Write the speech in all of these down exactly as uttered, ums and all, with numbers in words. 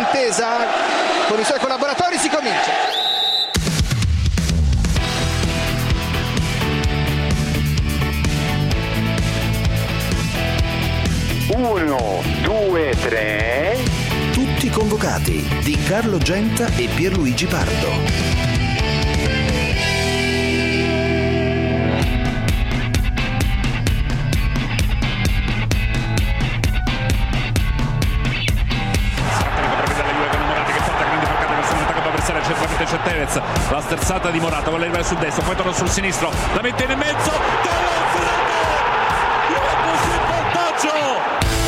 d'intesa con i suoi collaboratori, si comincia. Uno, due, tre. Tutti convocati di Carlo Genta e Pierluigi Pardo. C'è Tevez, la sterzata di Morata, vuole arrivare sul destro, poi torna sul sinistro, la mette in mezzo, Juventus in vantaggio!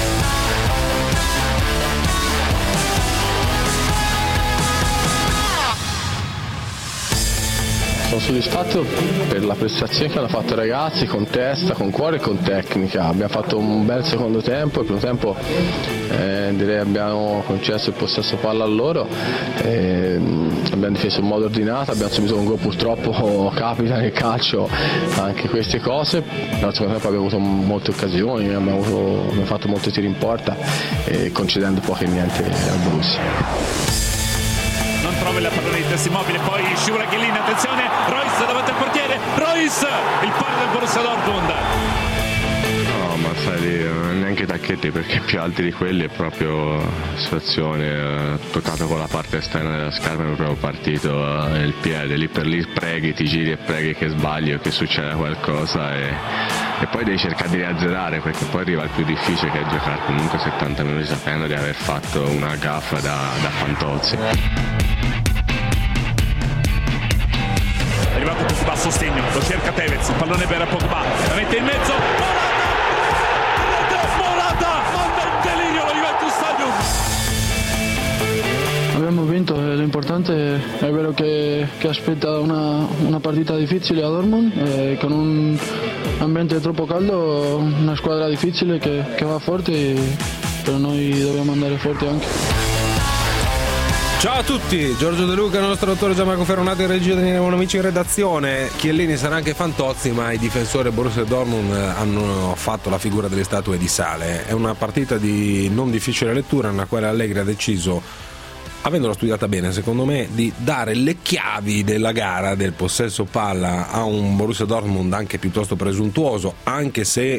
Sono soddisfatto per la prestazione che hanno fatto i ragazzi, con testa, con cuore e con tecnica. Abbiamo fatto un bel secondo tempo, il primo tempo eh, direi abbiamo concesso il possesso palla a loro, eh, abbiamo difeso in modo ordinato, abbiamo subito un gol, purtroppo capita nel calcio anche queste cose, nel secondo tempo abbiamo avuto molte occasioni, abbiamo, avuto, abbiamo fatto molti tiri in porta, eh, concedendo poco e niente al Borussia. Non trova la pallone di testa immobile, poi scivola Chiellini, attenzione, Reus davanti al portiere, Reus, il palo del Borussia Dortmund. No, ma sai, neanche tacchetti, perché più alti di quelli è proprio situazione, eh, toccato con la parte esterna della scarpa, è proprio partito eh, il piede, lì per lì preghi, ti giri e preghi che sbagli o che succeda qualcosa e, e poi devi cercare di riazzerare, perché poi arriva il più difficile, che è giocare comunque settanta minuti sapendo di aver fatto una gaffa da, da Fantozzi. È arrivato Pogba a sostegno, lo cerca Tevez, il pallone per Pogba, la mette in mezzo, Morata, Morata, manda in delirio la Juventus Stadium. Abbiamo vinto, l'importante è vero che, che aspetta una, una partita difficile a Dortmund, eh, con un ambiente troppo caldo, una squadra difficile che, che va forte, però noi dobbiamo andare forti anche. Ciao a tutti, Giorgio De Luca, il nostro dottore Gianmarco Ferronati in regia, Daniele Bonomici in redazione. Chiellini sarà anche Fantozzi, ma i difensori Borussia Dortmund hanno fatto la figura delle statue di sale. È una partita di non difficile lettura, nella quale Allegri ha deciso, avendola studiata bene secondo me, di dare le chiavi della gara, del possesso palla, a un Borussia Dortmund anche piuttosto presuntuoso, anche se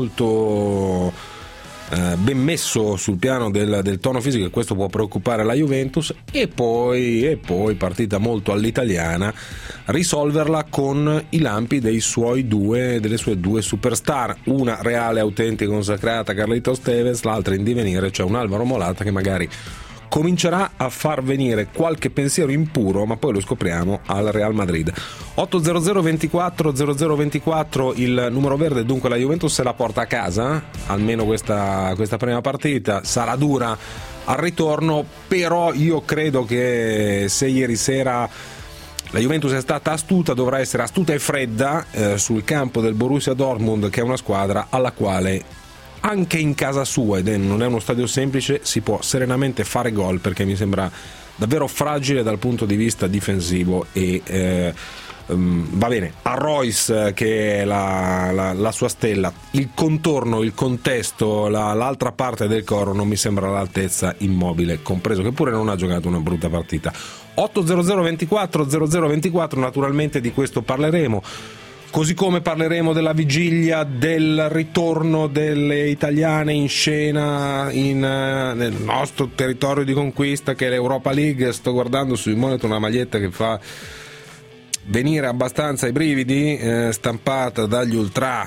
molto eh, ben messo sul piano del, del tono fisico, e questo può preoccupare la Juventus, e poi, e poi partita molto all'italiana, risolverla con i lampi dei suoi due, delle sue due superstar, una reale, autentica, consacrata, Carlitos Tevez, l'altra in divenire, cioè un Alvaro Morata che magari comincerà a far venire qualche pensiero impuro, ma poi lo scopriamo, al Real Madrid. otto zero zero ventiquattro zero zero ventiquattro il numero verde, dunque la Juventus se la porta a casa, almeno questa, questa prima partita sarà dura al ritorno, però io credo che se ieri sera la Juventus è stata astuta, dovrà essere astuta e fredda eh, sul campo del Borussia Dortmund, che è una squadra alla quale anche in casa sua, ed è, non è uno stadio semplice, si può serenamente fare gol, perché mi sembra davvero fragile dal punto di vista difensivo. E eh, um, va bene, a Reus, che è la, la, la sua stella, il contorno, il contesto, la, l'altra parte del coro non mi sembra all'altezza, Immobile compreso, che pure non ha giocato una brutta partita. otto zero zero ventiquattro zero zero ventiquattro, naturalmente di questo parleremo. Così come parleremo della vigilia del ritorno delle italiane in scena in, uh, nel nostro territorio di conquista, che è l'Europa League. Sto guardando sui monitor una maglietta che fa venire abbastanza i brividi, eh, stampata dagli ultra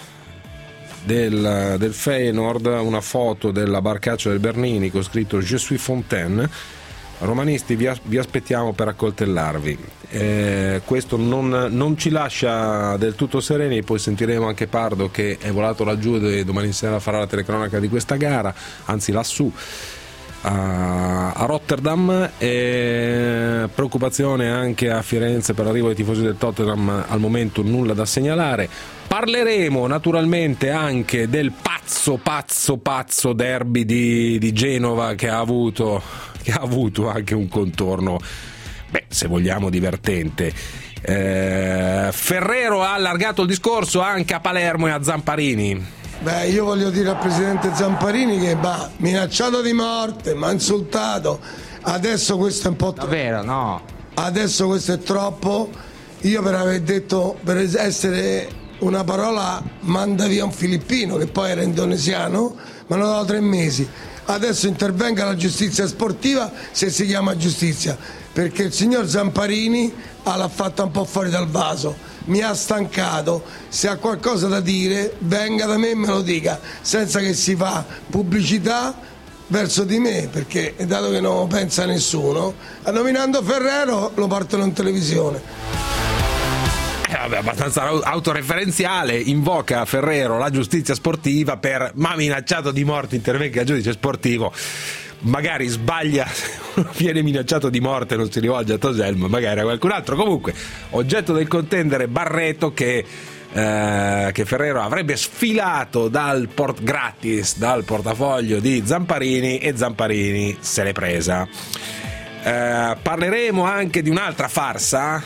del, del Feyenoord, una foto della barcaccia del Bernini con scritto Je suis Fontaine. Romanisti, vi, as- vi aspettiamo per accoltellarvi. Eh, questo non, non ci lascia del tutto sereni. Poi sentiremo anche Pardo, che è volato laggiù e domani sera farà la telecronaca di questa gara, anzi lassù a, a Rotterdam. E preoccupazione anche a Firenze per l'arrivo dei tifosi del Tottenham, al momento nulla da segnalare. Parleremo naturalmente anche del pazzo pazzo pazzo derby di, di Genova, che ha avuto che ha avuto anche un contorno, beh, se vogliamo, divertente. Eh, Ferrero ha allargato il discorso anche a Palermo e a Zamparini. Beh, io voglio dire al presidente Zamparini che va minacciato di morte, mi ha insultato. Adesso questo è un po' troppo. Davvero, no? Adesso questo è troppo. Io per aver detto, per essere una parola, manda via un filippino che poi era indonesiano, ma non dato tre mesi. Adesso intervenga la giustizia sportiva, se si chiama giustizia, perché il signor Zamparini l'ha fatta un po' fuori dal vaso, mi ha stancato. Se ha qualcosa da dire venga da me e me lo dica, senza che si fa pubblicità verso di me, perché dato che non pensa nessuno, nominando Ferrero lo portano in televisione. Eh, vabbè, abbastanza autoreferenziale, invoca Ferrero la giustizia sportiva per ma minacciato di morte, intervenga il giudice sportivo, magari sbaglia, viene minacciato di morte, non si rivolge a Tosel ma magari a qualcun altro. Comunque oggetto del contendere Barreto che Eh, che Ferrero avrebbe sfilato dal port gratis dal portafoglio di Zamparini e Zamparini se l'è presa. Eh, parleremo anche di un'altra farsa,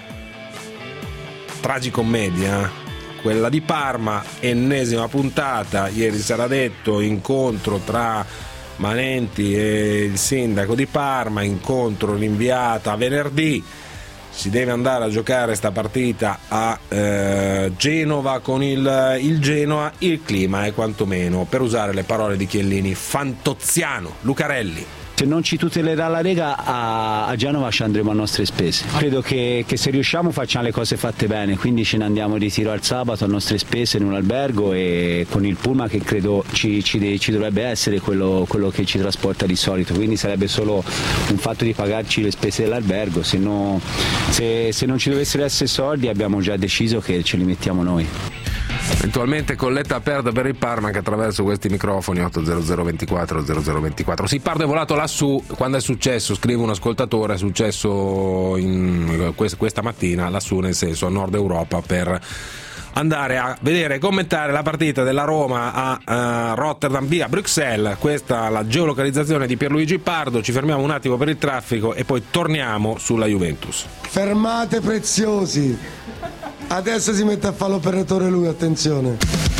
tragicommedia, quella di Parma, ennesima puntata. Ieri sarà detto incontro tra Manenti e il sindaco di Parma, incontro rinviato a venerdì. Si deve andare a giocare sta partita a eh, Genova con il, il Genoa. Il clima è quantomeno, per usare le parole di Chiellini, fantoziano. Lucarelli. Se non ci tutelerà la Lega, a, a Genova ci andremo a nostre spese. Credo che, che se riusciamo facciamo le cose fatte bene, quindi ce ne andiamo in ritiro al sabato a nostre spese in un albergo e con il pullman che credo ci, ci, ci dovrebbe essere quello, quello che ci trasporta di solito, quindi sarebbe solo un fatto di pagarci le spese dell'albergo, se, no, se, se non ci dovessero essere soldi abbiamo già deciso che ce li mettiamo noi. Eventualmente colletta aperta per il Parma che attraverso questi microfoni otto zero zero ventiquattro zero zero ventiquattro. Sì, Pardo è volato lassù. Quando è successo, scrive un ascoltatore, è successo in, questa mattina lassù, nel senso a Nord Europa, per andare a vedere e commentare la partita della Roma a uh, Rotterdam via Bruxelles. Questa è la geolocalizzazione di Pierluigi Pardo. Ci fermiamo un attimo per il traffico e poi torniamo sulla Juventus. Fermate preziosi. Adesso si mette a fare l'operatore lui, attenzione.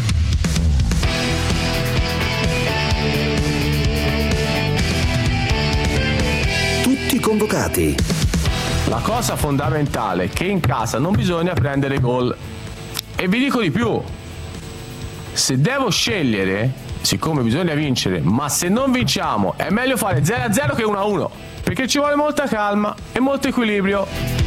Tutti convocati. La cosa fondamentale è che in casa non bisogna prendere gol. E vi dico di più. Se devo scegliere, siccome bisogna vincere, ma se non vinciamo è meglio fare zero a zero che uno a uno, perché ci vuole molta calma e molto equilibrio.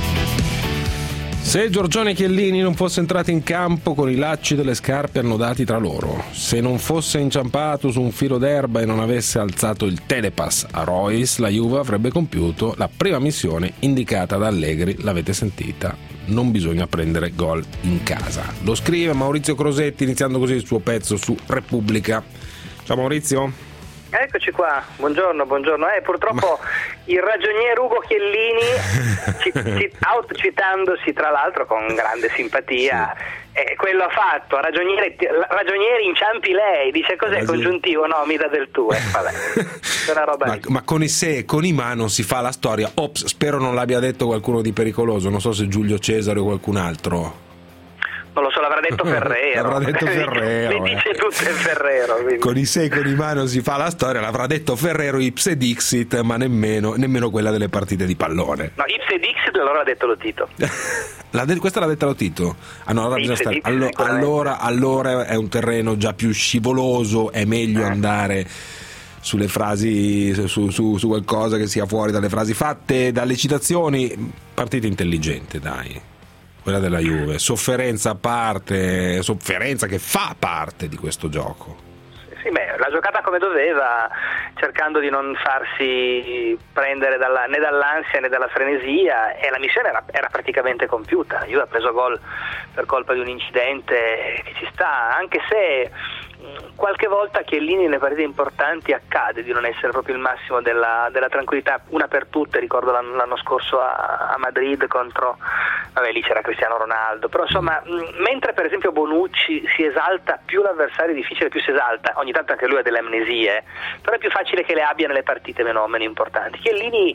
Se Giorgione e Chiellini non fosse entrato in campo con i lacci delle scarpe annodati tra loro, se non fosse inciampato su un filo d'erba e non avesse alzato il telepass a Royce, la Juve avrebbe compiuto la prima missione indicata da Allegri. L'avete sentita? Non bisogna prendere gol in casa. Lo scrive Maurizio Crosetti, iniziando così il suo pezzo su Repubblica. Ciao Maurizio. Eccoci qua, buongiorno, buongiorno. Eh, purtroppo il ragioniere Ugo Chiellini, ci, ci, autocitandosi tra l'altro con grande simpatia, sì. eh, quello ha fatto, ragioniere, ragioniere inciampi lei, dice cos'è Ragion... congiuntivo? No, mi dà del tuo, eh, vabbè, è una roba ma, ma con i se e con i ma non si fa la storia. Ops, spero non l'abbia detto qualcuno di pericoloso, non so se Giulio Cesare o qualcun altro. Non lo so, l'avrà detto Ferrero. L'avrà detto Ferrero. Mi dice tutto è Ferrero. Quindi. Con i sei con i mano si fa la storia, l'avrà detto Ferrero ipse dixit, ma nemmeno, nemmeno quella delle partite di pallone. No, ipse dixit allora l'ha detto lo Tito. La de- questa l'ha detta lo Tito? Ah no, allora, stare... Allo- allora, allora è un terreno già più scivoloso, è meglio eh. andare sulle frasi, su, su, su qualcosa che sia fuori dalle frasi fatte, dalle citazioni. Partita intelligente, dai. Quella della Juve, sofferenza a parte, sofferenza che fa parte di questo gioco. Sì, beh, l'ha giocata come doveva, cercando di non farsi prendere dalla, né dall'ansia né dalla frenesia, e la missione era, era praticamente compiuta. La Juve ha preso gol per colpa di un incidente che ci sta, anche se qualche volta Chiellini nelle partite importanti accade di non essere proprio il massimo della, della tranquillità. Una per tutte, ricordo l'anno, l'anno scorso a, a Madrid contro, vabbè lì c'era Cristiano Ronaldo, però insomma mh, mentre per esempio Bonucci si esalta, più l'avversario è difficile più si esalta, ogni tanto anche lui ha delle amnesie, però è più facile che le abbia nelle partite meno, meno importanti. Chiellini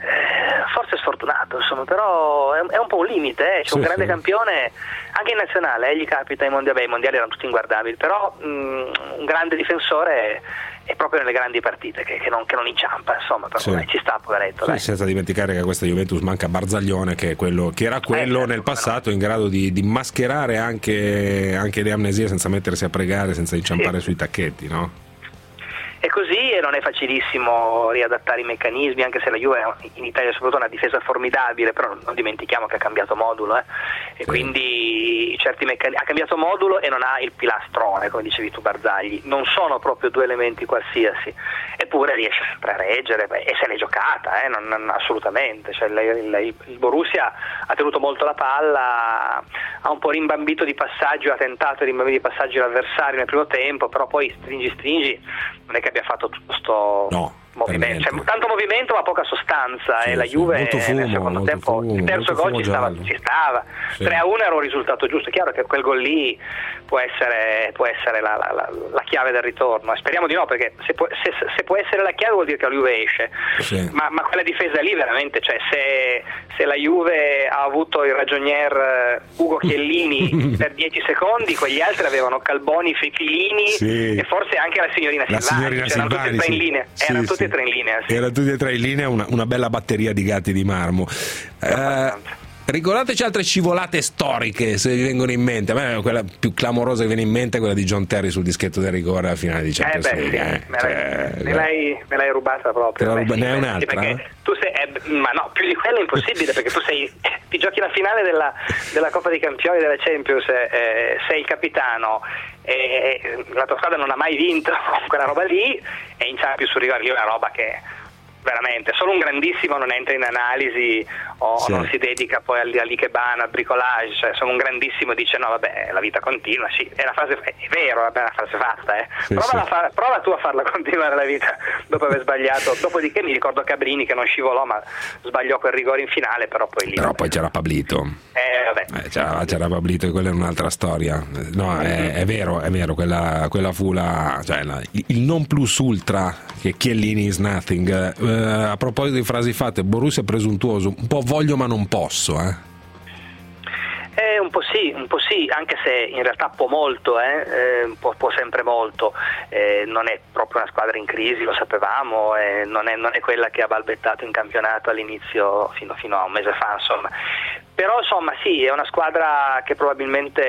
eh, forse è sfortunato insomma, però è, è un po' un limite, eh. C'è sì, un grande sì. campione anche in nazionale, eh, gli capita ai mondiali, beh, i mondiali erano tutti inguardabili, però mh, un, un grande difensore è proprio nelle grandi partite che, che, non, che non inciampa, insomma, però sì. dai, ci sta, poveretto. Sì, dai. senza dimenticare che a questa Juventus manca Barzaglione, che, è quello, che era quello eh, certo, nel passato in grado di, di mascherare anche, anche le amnesie senza mettersi a pregare, senza inciampare sì. sui tacchetti, no? È così e non è facilissimo riadattare i meccanismi, anche se la Juve in Italia soprattutto ha una difesa formidabile, però non dimentichiamo che ha cambiato modulo eh? e sì. quindi certi meccanismi, ha cambiato modulo e non ha il pilastrone, come dicevi tu Barzagli, non sono proprio due elementi qualsiasi, eppure riesce sempre a reggere beh, e se l'è giocata, eh? non, non, assolutamente, cioè, il, il, il Borussia ha tenuto molto la palla, ha un po' rimbambito di passaggio, ha tentato di rimbambire di passaggio l'avversario nel primo tempo, però poi stringi stringi non è che abbia fatto tutto sto no, movimento, cioè, tanto movimento ma poca sostanza sì, e la sì, Juve fumo, nel secondo tempo fumo, il terzo gol ci stava, ci stava. Sì. tre a uno era un risultato giusto, è chiaro che quel gol lì può essere, può essere la, la, la, la chiave del ritorno, speriamo di no, perché se può, se, se può essere la chiave vuol dire che la Juve esce sì. ma, ma quella difesa lì veramente, cioè se, se la Juve ha avuto il ragionier Ugo Chiellini per dieci secondi, quegli altri avevano Calboni, Fechilini sì. e forse anche la signorina la Silvani, signorina cioè, erano Silvani tutti e tre sì. in linea sì, erano sì. tutti e tre in linea sì. erano tutti e tre in linea, una, una bella batteria di gatti di marmo. eh, Ricordateci altre scivolate storiche, se vi vengono in mente. A me quella più clamorosa che viene in mente è quella di John Terry sul dischetto del rigore alla finale di Champions eh beh, League. Sì, eh. me, cioè, l'hai, me, l'hai, me l'hai rubata proprio. Beh, sì, ne hai beh, un'altra? Sì, tu sei, eh, ma no, più di quello è impossibile perché tu sei, ti giochi la finale della, della Coppa dei Campioni della Champions, eh, sei il capitano, eh, la tua squadra non ha mai vinto quella roba lì e inciampi sul rigore, lì è una roba che veramente solo un grandissimo non entra in analisi o sì. non si dedica poi all'ikebana, al bricolage, cioè solo un grandissimo dice no vabbè la vita continua, sì, è una frase, è vero, vabbè, è una frase fatta eh. sì, prova, sì. Far, prova tu a farla continuare la vita dopo aver sbagliato, dopodiché mi ricordo Cabrini che non scivolò ma sbagliò quel rigore in finale, però poi lì però vabbè. poi c'era Pablito eh, vabbè. Eh, c'era, c'era Pablito e quella è un'altra storia, no è, è vero, è vero, quella, quella fu la, cioè, la, il non plus ultra che Chiellini is nothing. Eh, a proposito di frasi fatte, Borussia è presuntuoso, un po' voglio ma non posso, eh? Eh, un po' sì, un po' sì, anche se in realtà può molto, eh? Eh, può, può sempre molto, eh, non è proprio una squadra in crisi, lo sapevamo, eh, non, è, non è quella che ha balbettato in campionato all'inizio fino, fino a un mese fa, insomma. Però insomma sì, è una squadra che probabilmente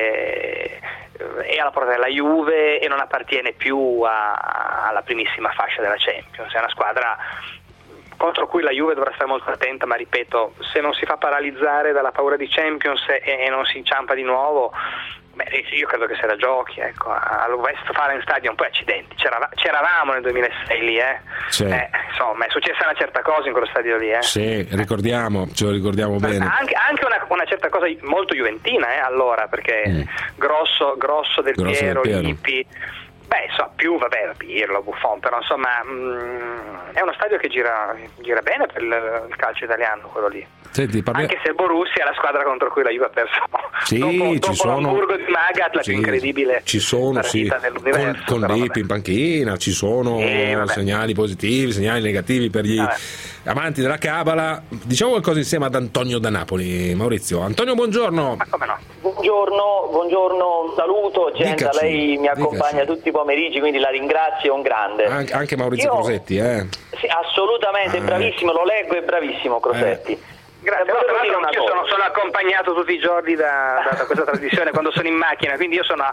è alla porta della Juve e non appartiene più a, alla primissima fascia della Champions, è una squadra contro cui la Juve dovrà stare molto attenta, ma ripeto, se non si fa paralizzare dalla paura di Champions e, e non si inciampa di nuovo, beh, io credo che se la giochi, ecco, al Westfalen Stadium, poi accidenti, c'era, c'eravamo nel duemilasei lì, eh. Sì. eh, insomma è successa una certa cosa in quello stadio lì, eh. Sì, ricordiamo, ce lo ricordiamo bene. Anche, anche una, una certa cosa molto juventina, eh, allora, perché mm. grosso, grosso del grosso Piero, del Piero. Lippi, beh, so, più vabbè, Pirlo, Buffon, però insomma mh, è uno stadio che gira, gira bene per il, il calcio italiano, quello lì. Senti, parli... Anche se il Borussia è la squadra contro cui la Juve ha perso. Sì, dopo, ci dopo sono l'Hamburgo di Magath, la sì, più incredibile ci sono, sì. dell'universo. Con, con Lippi in panchina, ci sono eh, segnali positivi, segnali negativi per gli vabbè. amanti della Cabala. Diciamo qualcosa insieme ad Antonio da Napoli, Maurizio. Antonio, buongiorno. Ma come no? Buongiorno, buongiorno, un saluto, Genta, dicaci, lei mi accompagna dicaci. tutti i pomeriggi, quindi la ringrazio, un grande. Anche, anche Maurizio Io, Crosetti, eh? Sì, assolutamente, ah, bravissimo, lo leggo, è bravissimo Crosetti. Eh. Grazie, no, tra l'altro io sono, sono accompagnato tutti i giorni da, da, da questa trasmissione quando sono in macchina, quindi io sono a,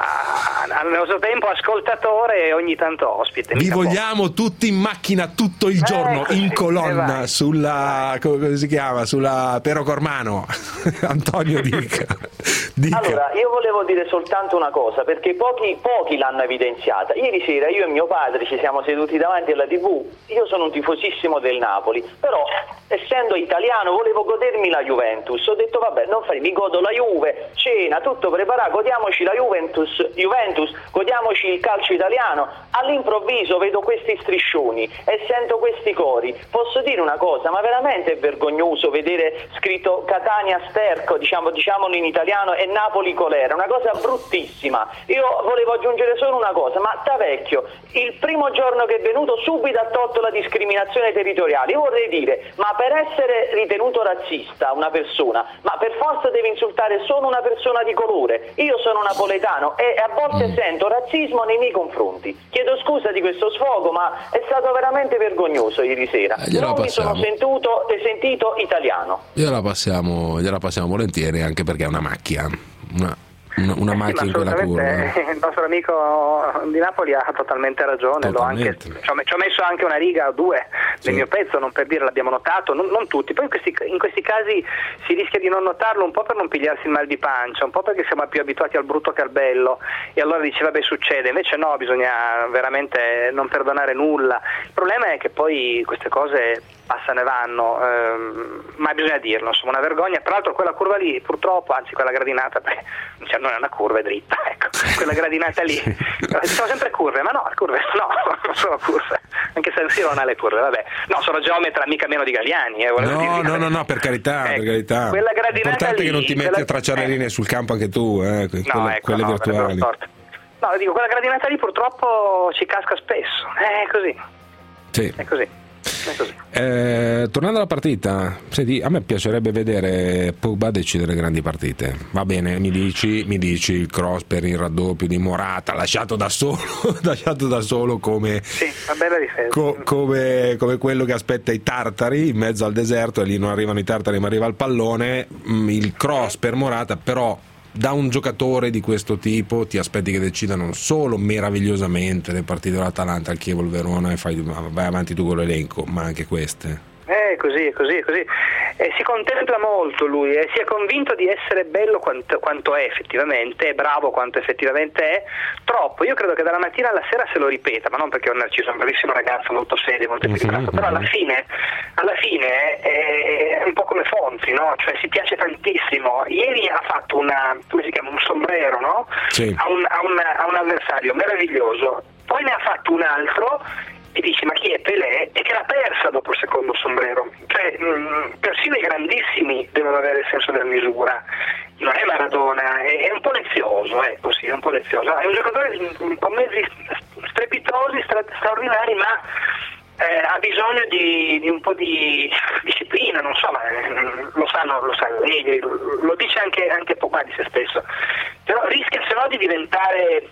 a, al nostro tempo ascoltatore e ogni tanto ospite. Vi vogliamo poco. tutti in macchina tutto il giorno, eh, in colonna, sulla, come si chiama, sulla Pero Cormano. Antonio, dica. dica. Allora, io volevo dire soltanto una cosa, perché pochi, pochi l'hanno evidenziata. Ieri sera io e mio padre ci siamo seduti davanti alla tivù, io sono un tifosissimo del Napoli, però essendo italiano volevo godermi la Juventus, ho detto vabbè, non fai, mi godo la Juve, cena, tutto preparato, godiamoci la Juventus, Juventus, godiamoci il calcio italiano. All'improvviso vedo questi striscioni e sento questi cori. Posso dire una cosa, ma veramente è vergognoso vedere scritto Catania Sterco, diciamo, diciamolo in italiano, e Napoli Colera, una cosa bruttissima. Io volevo aggiungere solo una cosa, ma Tavecchio, il primo giorno che è venuto subito ha tolto la discriminazione territoriale. Io vorrei dire, ma per essere ritenuto ritenuto razzista una persona, ma per forza deve insultare solo una persona di colore. Io sono napoletano e a volte mm. sento razzismo nei miei confronti. Chiedo scusa di questo sfogo, ma è stato veramente vergognoso ieri sera. Eh, non mi sono sentito, sentito italiano. Gliela passiamo, gliela passiamo volentieri, anche perché è una macchia, una, una, una eh macchia sì, in quella curva. Il nostro amico di Napoli ha totalmente ragione. Totalmente. L'ho anche, ci, ho, ci ho messo anche una riga o due sì. nel mio pezzo, non per dire, l'abbiamo notato, non, non tutti. Poi in questi, in questi casi si rischia di non notarlo, un po' per non pigliarsi il mal di pancia, un po' perché siamo più abituati al brutto che al bello, e allora dice vabbè succede, invece no, bisogna veramente non perdonare nulla. Il problema è che poi queste cose passano e vanno, ehm, ma bisogna dirlo, insomma, una vergogna. Tra l'altro quella curva lì purtroppo, anzi quella gradinata, beh, cioè non è una curva, è dritta, ecco, quella gradinata lì, sono sempre curve, ma no, le curve no, non sono curve, anche San Siro non ha le curve, vabbè, no, sono geometra mica meno di Galliani, eh, no, dirvi, no, no, no, per carità, ecco, per carità. Quella gradinata l'importante lì, è che non ti metti quella... a tracciare le linee sul campo anche tu, eh, quelle, no, ecco, quelle no, virtuali. No, dico, quella gradinata lì purtroppo ci casca spesso, è così, sì. è così. Eh, tornando alla partita, senti, a me piacerebbe vedere Pogba decidere grandi partite. Va bene, mi dici, mi dici il cross per il raddoppio di Morata, lasciato da solo, lasciato da solo come, sì, una bella difesa. Co, come, come quello che aspetta i tartari in mezzo al deserto e lì non arrivano i tartari ma arriva il pallone. Il cross per Morata, però da un giocatore di questo tipo ti aspetti che decida non solo meravigliosamente le partite dell'Atalanta, il Chievo, il Verona e fai, vai avanti tu con l'elenco, ma anche queste. Eh, così, così, così. Eh, si contempla molto lui, eh, si è convinto di essere bello quanto, quanto è effettivamente, è bravo quanto effettivamente è, troppo. Io credo che dalla mattina alla sera se lo ripeta, ma non perché è un narciso, è un bravissimo ragazzo, molto serio, molto equilibrato, però alla fine, alla fine è, è un po' come Fonzi, no? Cioè si piace tantissimo. Ieri ha fatto una, come si chiama, un sombrero, no? Sì. A, un, a, un, a un avversario meraviglioso, poi ne ha fatto un altro e dici ma chi è Pelé, e che l'ha persa dopo il secondo sombrero. Cioè mh, persino i grandissimi devono avere il senso della misura, non è Maradona, è, è un po' lezioso, è così, è un po' lezioso, è un giocatore un po' mezzi strepitosi, stra- straordinari, ma eh, ha bisogno di, di un po' di disciplina, non so, ma eh, lo sanno, lo sanno Allegri, lo, lo dice anche, anche Pogba di se stesso, però rischia se no di diventare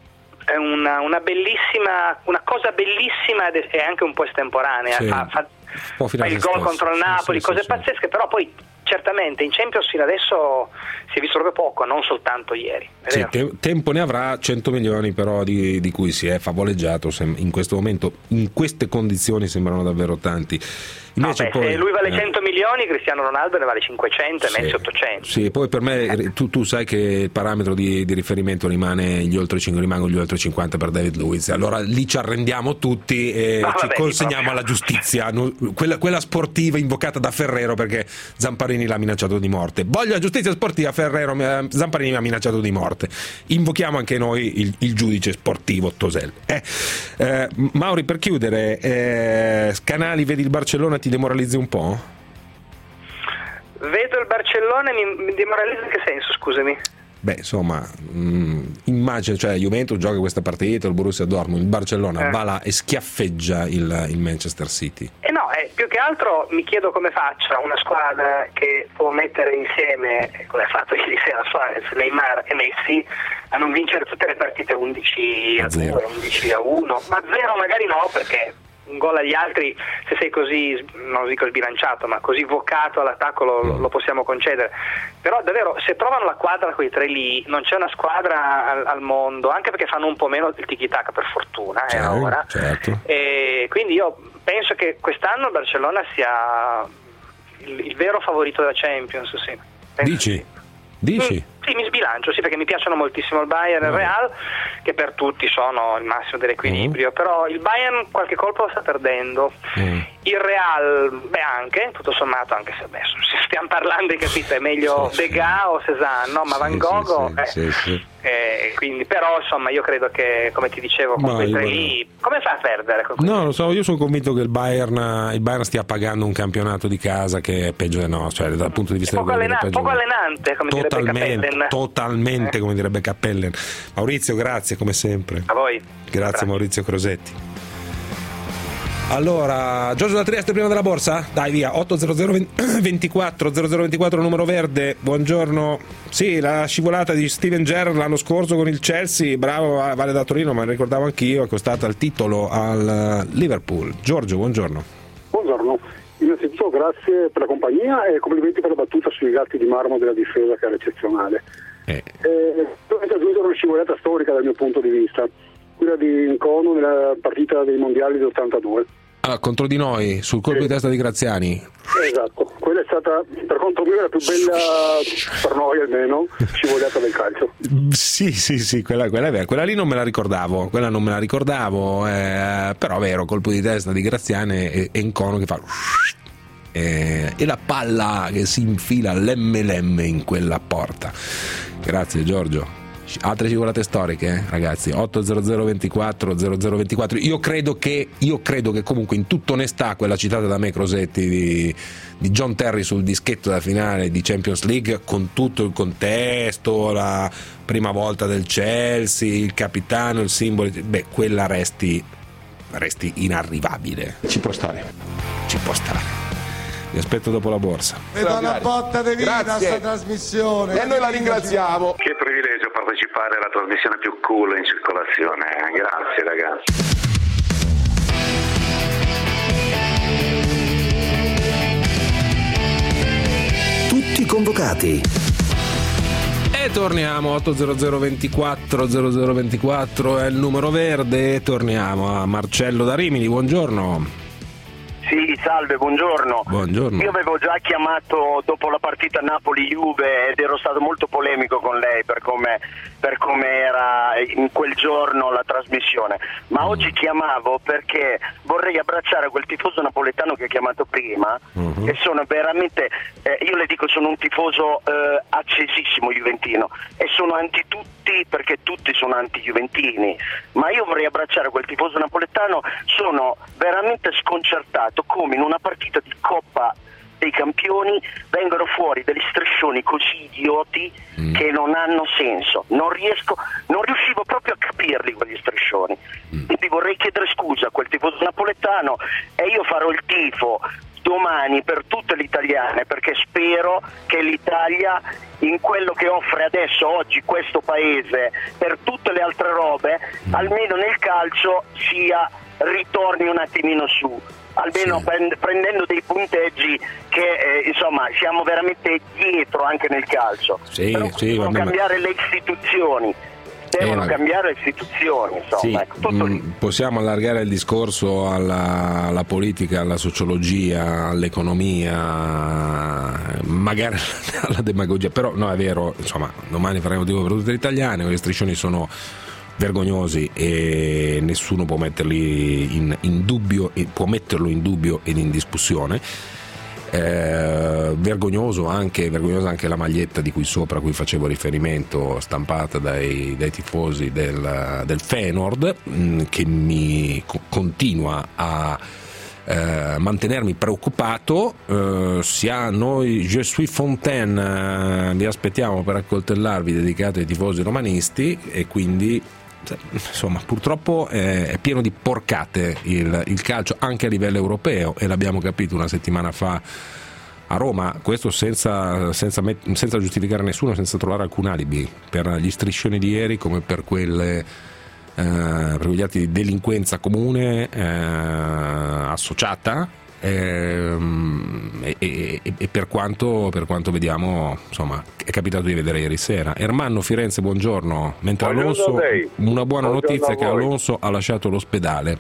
Una, una bellissima, una cosa bellissima e anche un po' estemporanea. Sì. Fa, fa, fa il gol contro il Napoli, sì, sì, cose sì, pazzesche, sì. Però poi certamente in Champions fino adesso si è visto proprio poco, non soltanto ieri. Sì, te- tempo ne avrà, cento milioni però di, di cui si è favoleggiato in questo momento, in queste condizioni sembrano davvero tanti. Invece no, beh, poi, se lui vale eh, cento milioni, Cristiano Ronaldo ne vale cinquecento sì, e Messi ottocento. Sì, poi per me eh. tu, tu sai che il parametro di, di riferimento rimane gli oltre cinque, rimangono gli oltre cinquanta per David Luiz. Allora lì ci arrendiamo tutti e no, ci vabbè, consegniamo alla giustizia, quella, quella sportiva invocata da Ferrero, perché Zamparini l'ha minacciato di morte. Voglio la giustizia sportiva, Ferrero, Zamparini mi ha minacciato di morte. Invochiamo anche noi il, il giudice sportivo Tosel. Eh, eh, Mauri, per chiudere, eh, Canali, vedi il Barcellona, ti demoralizzi un po'? Vedo il Barcellona, mi, mi demoralizza in che senso, scusami? Beh, insomma, mh, immagino, cioè Juventus gioca questa partita, il Borussia Dortmund, il Barcellona eh. va là e schiaffeggia il, il Manchester City. Eh no, eh, più che altro mi chiedo come faccia una squadra che può mettere insieme, come ha fatto ieri sera Suarez, Neymar e Messi, a non vincere tutte le partite undici a due, undici a uno, ma zero magari no, perché un gol agli altri, se sei così, non dico sbilanciato, ma così vocato all'attacco lo, lo possiamo concedere. Però davvero, se trovano la quadra quei tre lì, non c'è una squadra al, al mondo, anche perché fanno un po' meno il tiki-taka, per fortuna, eh, certo, ora. certo. E quindi io penso che quest'anno il Barcellona sia il, il vero favorito della Champions, sì. Penso Dici? Sì. Dici? Mm, sì, mi sbilancio, sì, perché mi piacciono moltissimo il Bayern e il Real, che per tutti sono il massimo dell'equilibrio, mm. però il Bayern qualche colpo lo sta perdendo, mm. il Real, beh, anche, tutto sommato, anche se adesso stiamo parlando, hai capito, è meglio sì, Degas sì. o Cézanne, no? Ma sì, Van Gogh, sì, eh, sì, sì. Eh, quindi, però insomma io credo che, come ti dicevo, con no, quei tre voglio... lì, come fa a perdere? Con no, lo so, io sono convinto che il Bayern, il Bayern stia pagando un campionato di casa che è peggio del nostro, cioè dal punto di vista poco, del allena- poco allenante, come totalmente, direbbe Cappellen. Totalmente, eh. come direbbe Cappellen. Maurizio, grazie come sempre. A voi. Grazie Maurizio Crosetti. Allora, Giorgio da Trieste prima della borsa? Dai via, otto zero zero ventiquattro zero zero ventiquattro numero verde, buongiorno. Sì, la scivolata di Steven Gerrard l'anno scorso con il Chelsea, bravo, vale da Torino, ma ricordavo anch'io, è costata il titolo al Liverpool. Giorgio, buongiorno. Buongiorno, innanzitutto grazie per la compagnia e complimenti per la battuta sui gatti di marmo della difesa, che era eccezionale. Eh. Eh, dovete aggiungere una scivolata storica dal mio punto di vista, quella di Nkono nella partita dei mondiali dell'ottantadue. Ah, contro di noi, sul colpo sì. di testa di Graziani. Esatto, quella è stata per conto mio la più bella, per noi almeno, scivolata del calcio. Sì, sì, sì, quella, quella è vera, quella lì non me la ricordavo, quella non me la ricordavo, eh, però è vero, colpo di testa di Graziani e, e Nkono che fa... Eh, e la palla che si infila lemme lemme in quella porta. Grazie Giorgio. Altre scivolate storiche, eh, ragazzi. otto zero zero ventiquattro zero zero ventiquattro. Io credo che io credo che comunque in tutta onestà quella citata da me Crosetti di, di John Terry sul dischetto da finale di Champions League, con tutto il contesto, la prima volta del Chelsea, il capitano, il simbolo, beh, quella resti resti inarrivabile. Ci può stare. Ci può stare. Vi aspetto dopo la borsa. Vedo una botta di vita a Grazie. sta trasmissione. E noi la ringraziamo. Che privilegio partecipare alla trasmissione più cool in circolazione. Grazie ragazzi. Tutti convocati. E torniamo, otto zero zero ventiquattro zero zero ventiquattro è il numero verde. Torniamo a Marcello da Rimini, buongiorno. Sì, salve, buongiorno. Buongiorno. Io avevo già chiamato dopo la partita Napoli-Juve ed ero stato molto polemico con lei per come, per come era in quel giorno la trasmissione, ma mm. oggi chiamavo perché vorrei abbracciare quel tifoso napoletano che ha chiamato prima, mm-hmm. e sono veramente, eh, io le dico, sono un tifoso eh, accesissimo juventino e sono anti tutti perché tutti sono anti-juventini, ma io vorrei abbracciare quel tifoso napoletano, sono veramente sconcertato come in una partita di Coppa dei Campioni vengono fuori degli striscioni così idioti mm. che non hanno senso. Non riesco, non riuscivo proprio a capirli quegli striscioni. Mm. Quindi vorrei chiedere scusa a quel tifoso napoletano e io farò il tifo domani per tutte le italiane, perché spero che l'Italia, in quello che offre adesso oggi questo paese per tutte le altre robe, mm. almeno nel calcio sia ritorni un attimino su, almeno sì. prend- prendendo dei punteggi che eh, insomma siamo veramente dietro anche nel calcio. Sì, Però sì, devono vabbè, cambiare ma... le istituzioni. Devono eh, cambiare le istituzioni, insomma. Sì, ecco, tutto lì. mh, possiamo allargare il discorso alla, alla politica, alla sociologia, all'economia, magari alla demagogia, però no, è vero, insomma, domani faremo tipo per tutte le italiane, quelle striscioni sono vergognosi e nessuno può metterli in, in dubbio, e può metterlo in dubbio ed in discussione. Eh, vergognoso anche, vergognosa anche la maglietta di cui sopra, a cui facevo riferimento, stampata dai, dai tifosi del, del Feyenoord, mh, che mi co- continua a eh, mantenermi preoccupato. Eh, sia noi Je suis Fontaine, eh, vi aspettiamo per accoltellarvi, dedicati ai tifosi romanisti, e quindi insomma purtroppo è pieno di porcate il, il calcio anche a livello europeo, e l'abbiamo capito una settimana fa a Roma, questo senza, senza, met- senza giustificare nessuno, senza trovare alcun alibi per gli striscioni di ieri come per quelle eh, per quegli atti di delinquenza comune eh, associata. E, e, e per quanto per quanto vediamo, insomma, è capitato di vedere ieri sera. Ermanno Firenze, buongiorno. Mentre Alonso, una buona buongiorno notizia, che Alonso ha lasciato l'ospedale,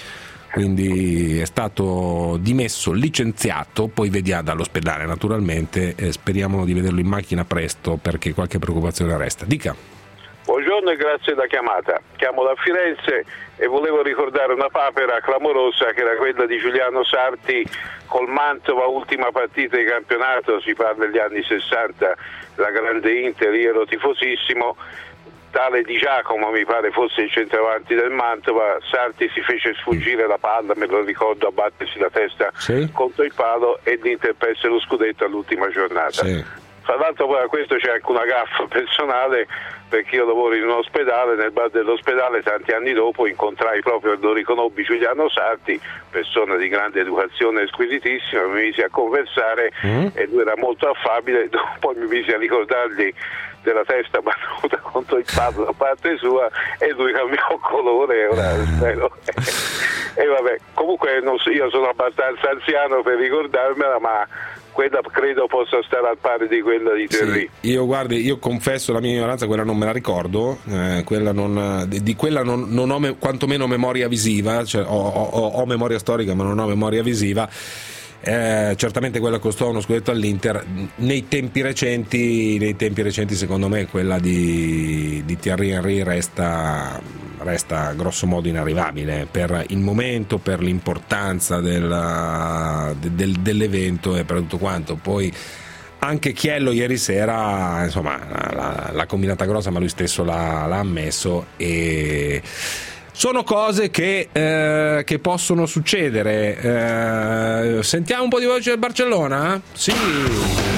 quindi è stato dimesso, licenziato, poi vediamo dall'ospedale naturalmente, e speriamo di vederlo in macchina presto, perché qualche preoccupazione resta. Dica. Buongiorno e grazie della chiamata. Chiamo da Firenze e volevo ricordare una papera clamorosa che era quella di Giuliano Sarti col Mantova, ultima partita di campionato, si parla degli anni sessanta, la grande Inter, io ero tifosissimo, tale Di Giacomo mi pare fosse il centravanti del Mantova, Sarti si fece sfuggire la palla, me lo ricordo, a battersi la testa sì. contro il palo, e l'Inter perse lo scudetto all'ultima giornata. Sì. Tra l'altro poi a questo c'è anche una gaffa personale, perché io lavoro in un ospedale, nel bar dell'ospedale tanti anni dopo incontrai proprio, lo riconobbi, Giuliano Sarti, persona di grande educazione squisitissima, mi misi a conversare mm. e lui era molto affabile, poi mi misi a ricordargli della testa battuta contro il palo da parte sua e lui cambiò colore, ora spero. E vabbè, comunque non so, io sono abbastanza anziano per ricordarmela, ma quella credo possa stare al pari di quella di Terry. Sì, io guardi, io confesso la mia ignoranza, quella non me la ricordo, eh, quella non, di, di quella non, non ho me, quantomeno memoria visiva, cioè ho, ho, ho memoria storica ma non ho memoria visiva. Eh, certamente quella costò uno scudetto all'Inter. Nei tempi recenti, nei tempi recenti secondo me quella di, di Thierry Henry resta, resta grosso modo inarrivabile per il momento, per l'importanza del, del, dell'evento e per tutto quanto. Poi anche Chiello ieri sera, insomma, l'ha, l'ha combinata grossa, ma lui stesso l'ha, l'ha ammesso, e sono cose che, eh, che possono succedere. Eh, sentiamo un po' di voce del Barcellona? Sì.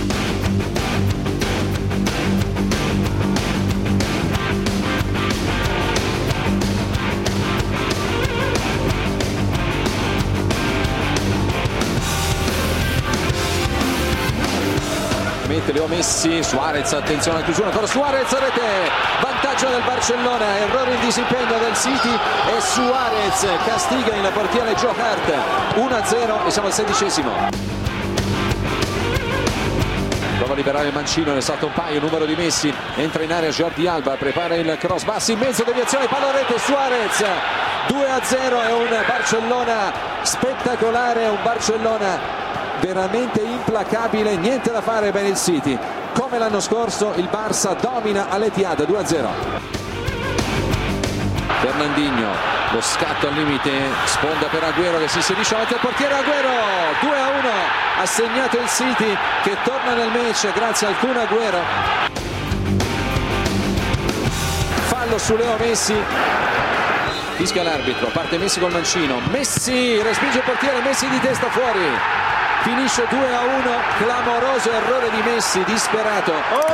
Leo Messi, Suarez, attenzione alla chiusura, ancora Suarez, rete, vantaggio del Barcellona, errore in disimpegno del City e Suarez castiga il portiere Joe Hart, uno a zero e siamo al sedicesimo. Prova a liberare Mancino, ne salta un paio, numero di Messi, entra in area Jordi Alba, prepara il cross, Bassi in mezzo, deviazione, palla rete, Suarez, due a zero, è un Barcellona spettacolare, un Barcellona veramente implacabile, niente da fare per il City. Come l'anno scorso il Barça domina all'Etihad due a zero. Fernandinho, lo scatto al limite, sponda per Agüero che si inserisce davanti al portiere. Agüero, due a uno, ha segnato il City che torna nel match grazie al Kun Agüero. Fallo su Leo Messi, fischia l'arbitro, parte Messi col mancino, Messi respinge il portiere, Messi di testa fuori. Finisce due a uno, clamoroso errore di Messi, disperato.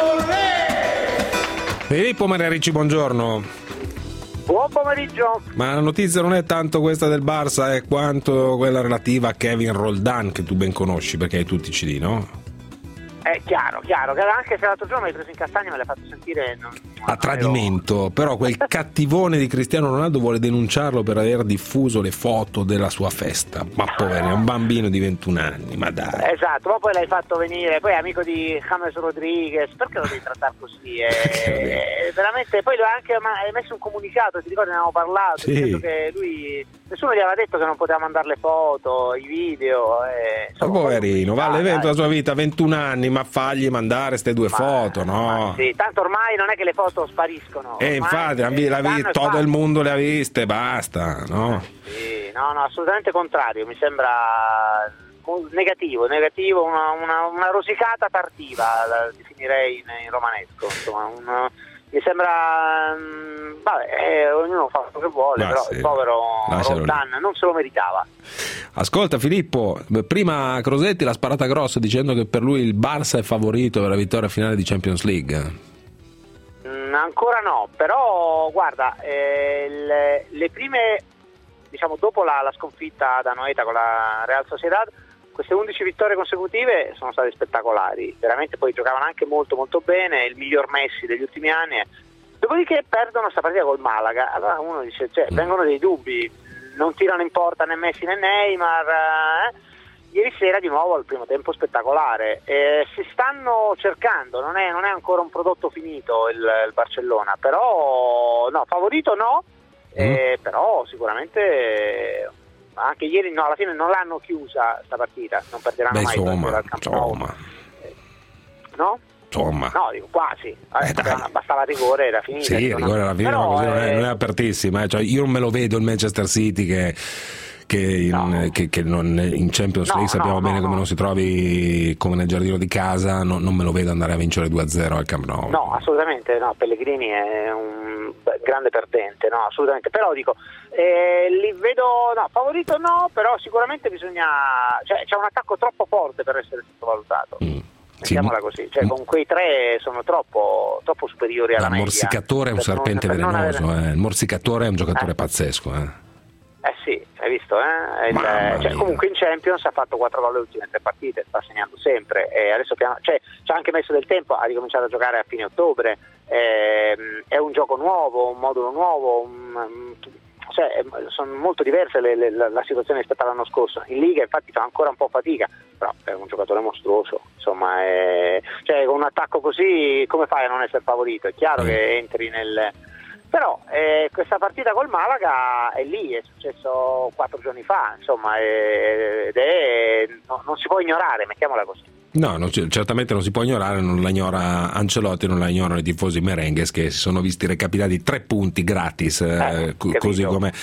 Filippo Manerici, buongiorno. Buon pomeriggio. Ma la notizia non è tanto questa del Barça, è quanto quella relativa a Kevin Roldan, che tu ben conosci perché hai tutti i C D, no? È chiaro, chiaro, anche se l'altro giorno mi hai preso in castagna me l'hai fatto sentire non, a tradimento, però quel cattivone di Cristiano Ronaldo vuole denunciarlo per aver diffuso le foto della sua festa. Ma povero, è un bambino di ventuno anni, ma dai. Esatto, ma poi l'hai fatto venire, poi è amico di James Rodriguez, perché lo devi trattare così? È, è veramente, poi lui ha anche messo un comunicato, ti ricordi, ne avevamo parlato, sì. Dicendo che lui, nessuno gli aveva detto che non poteva mandare le foto, i video. E, insomma, ma poverino, va all'evento della sua vita, ventuno anni, ma fagli mandare ste due ma, foto, no? Sì, tanto ormai non è che le foto spariscono. E infatti, la vi, tutto il mondo le ha viste, basta, no? Sì, no, no, assolutamente contrario, mi sembra negativo, negativo, una, una, una rosicata tardiva, la definirei in, in romanesco, insomma, un, mi sembra, mh, vabbè, eh, ognuno fa quello che vuole, ma però sì, il povero Roldan non se lo meritava. Ascolta Filippo, prima Crosetti l'ha sparata grossa dicendo che per lui il Barça è favorito per la vittoria finale di Champions League. Mm, ancora no, però guarda, eh, le, le prime, diciamo dopo la, la sconfitta da Anoeta con la Real Sociedad, queste undici vittorie consecutive sono state spettacolari, veramente poi giocavano anche molto molto bene, il miglior Messi degli ultimi anni. Dopodiché perdono sta partita col Malaga, allora uno dice, cioè, vengono dei dubbi, non tirano in porta né Messi né Neymar. Eh? Ieri sera di nuovo al primo tempo spettacolare, eh, si stanno cercando, non è, non è ancora un prodotto finito il, il Barcellona, però no, favorito no, eh, mm. però sicuramente... Eh, anche ieri no, alla fine non l'hanno chiusa sta partita, non perderanno Beh, mai insomma, dal Camp Nou. insomma. No? Insomma. No, dico quasi. Eh, bastava rigore, era finita. Sì, il rigore alla fine, però, così non, è, eh... non è apertissima. Eh. Cioè, io non me lo vedo il Manchester City che, che, in, no. che, che non, in Champions League no, sappiamo no, bene no, come no. non si trovi come nel giardino di casa, no, non me lo vedo andare a vincere due a zero al Camp Nou. No, assolutamente no, Pellegrini è un grande perdente, no, assolutamente. Però dico, eh, li vedo, no, favorito no, però sicuramente bisogna, cioè c'è un attacco troppo forte per essere sottovalutato. Mm. mettiamola sì. così, cioè con quei tre sono troppo, troppo superiori alla il media. morsicatore è un serpente non, velenoso, avere... eh. Il morsicatore è un giocatore eh. pazzesco, eh. Eh sì, hai visto, eh? Il, cioè, comunque in Champions ha fatto quattro gol le ultime tre partite, sta segnando sempre, e adesso piano, cioè, ci ha anche messo del tempo, ha ricominciato a giocare a fine ottobre, ehm, è un gioco nuovo, un modulo nuovo, un, cioè, sono molto diverse le, le, la, la situazione rispetto all'anno scorso. In Liga infatti fa ancora un po' fatica, però è un giocatore mostruoso, insomma, è, cioè, con un attacco così come fai a non essere favorito? È chiaro che entri nel... Però eh, questa partita col Malaga è lì, è successo quattro giorni fa, insomma, è, ed è no, non si può ignorare, mettiamola così. No, non, certamente non si può ignorare, non la ignora Ancelotti, non la ignorano i tifosi merengues che si sono visti recapitati tre punti gratis, eh, co- così come...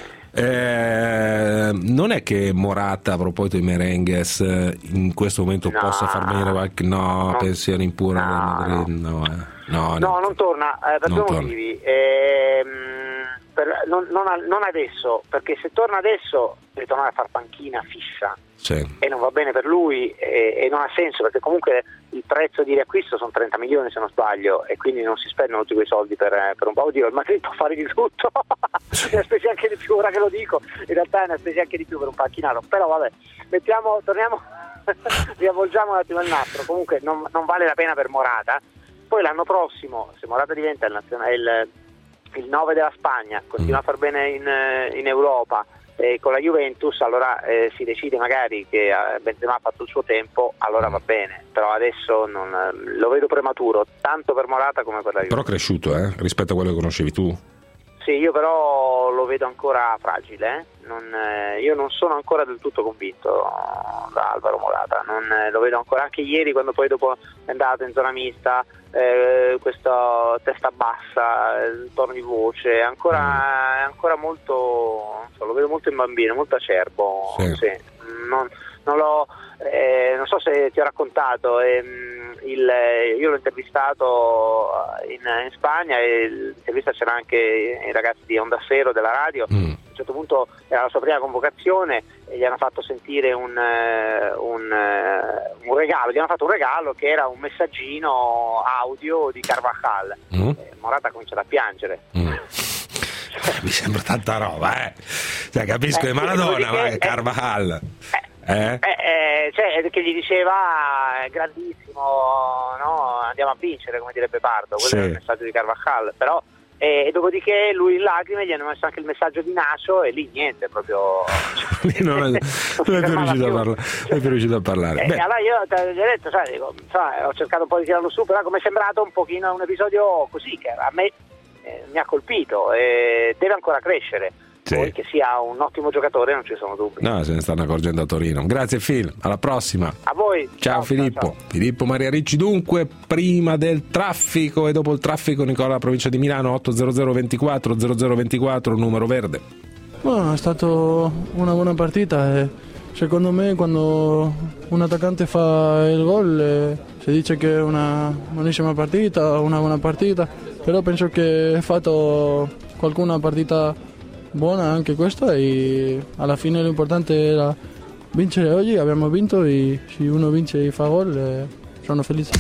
Eh, non è che Morata, a proposito di merengues, in questo momento no, possa far venire qualche no, no pensiero impuro no, no, no, eh. no, no, no, non torna eh, per non due motivi. Eh, per, non, non, non adesso, perché se torna adesso deve tornare a far panchina fissa. Sì. E non va bene per lui e, e non ha senso, perché comunque il prezzo di riacquisto sono trenta milioni se non sbaglio, e quindi non si spendono tutti quei soldi per, per un po'. Oddio, il Madrid può fare di tutto, ne ha spesi anche di più, ora che lo dico, in realtà ne ha spesi anche di più per un panchinato, però vabbè, mettiamo, torniamo, riavvolgiamo un attimo il nastro. Comunque non, non vale la pena per Morata. Poi l'anno prossimo, se Morata diventa il, nazionale, il, il nove della Spagna, continua mm. a far bene in, in Europa, e con la Juventus, allora eh, si decide magari che eh, Benzema ha fatto il suo tempo, allora va bene, però adesso non, lo vedo prematuro, tanto per Morata come per la Juventus. Però cresciuto, eh, rispetto a quello che conoscevi tu. Sì, io però lo vedo ancora fragile, eh? non, eh, io non sono ancora del tutto convinto da Alvaro Morata, non, eh, lo vedo ancora, anche ieri quando poi dopo è andato in zona mista, eh, questa testa bassa, il tono di voce, è ancora, è ancora molto, non so, lo vedo molto in bambino, molto acerbo, sì. Sì. Non, non, l'ho, eh, non so se ti ho raccontato, ehm, il, io l'ho intervistato in, in Spagna, e l'intervista c'era anche i ragazzi di Onda Cero della radio. Mm. A un certo punto era la sua prima convocazione e gli hanno fatto sentire un, un, un regalo, gli hanno fatto un regalo che era un messaggino audio di Carvajal. Mm. E Morata ha cominciato a piangere. Mm. Mi sembra tanta roba, eh. Cioè, capisco che eh, Maradona, ma è Carvajal. Eh, Eh? Eh, eh, cioè, che gli diceva è grandissimo, no? Andiamo a vincere, come direbbe Pardo, quello sì. È il messaggio di Carvajal, però eh, e dopodiché lui in lacrime gli hanno messo anche il messaggio di Nacho, e lì niente, proprio non è, non è più riuscito a parlare, non è più riuscito a parlare. Eh, allora io gli ho detto, sai, dico, sai, ho cercato un po' di tirarlo su, però come è sembrato un pochino un episodio così che a me eh, mi ha colpito, e deve ancora crescere. Sì. Poi che sia un ottimo giocatore non ci sono dubbi. No, se ne stanno accorgendo a Torino. Grazie Phil, alla prossima. A voi. Ciao, ciao Filippo. Ciao, ciao. Filippo Maria Ricci, dunque, prima del traffico e dopo il traffico, Nicola, provincia di Milano, otto zero zero ventiquattro zero zero ventiquattro, numero verde. Bueno, è stata una buona partita e secondo me quando un attaccante fa il gol eh, si dice che è una buonissima partita, una buona partita, però penso che ha fatto qualcuna partita buona anche questa, e alla fine l'importante era vincere oggi. Abbiamo vinto e se uno vince e fa gol eh, sono felice.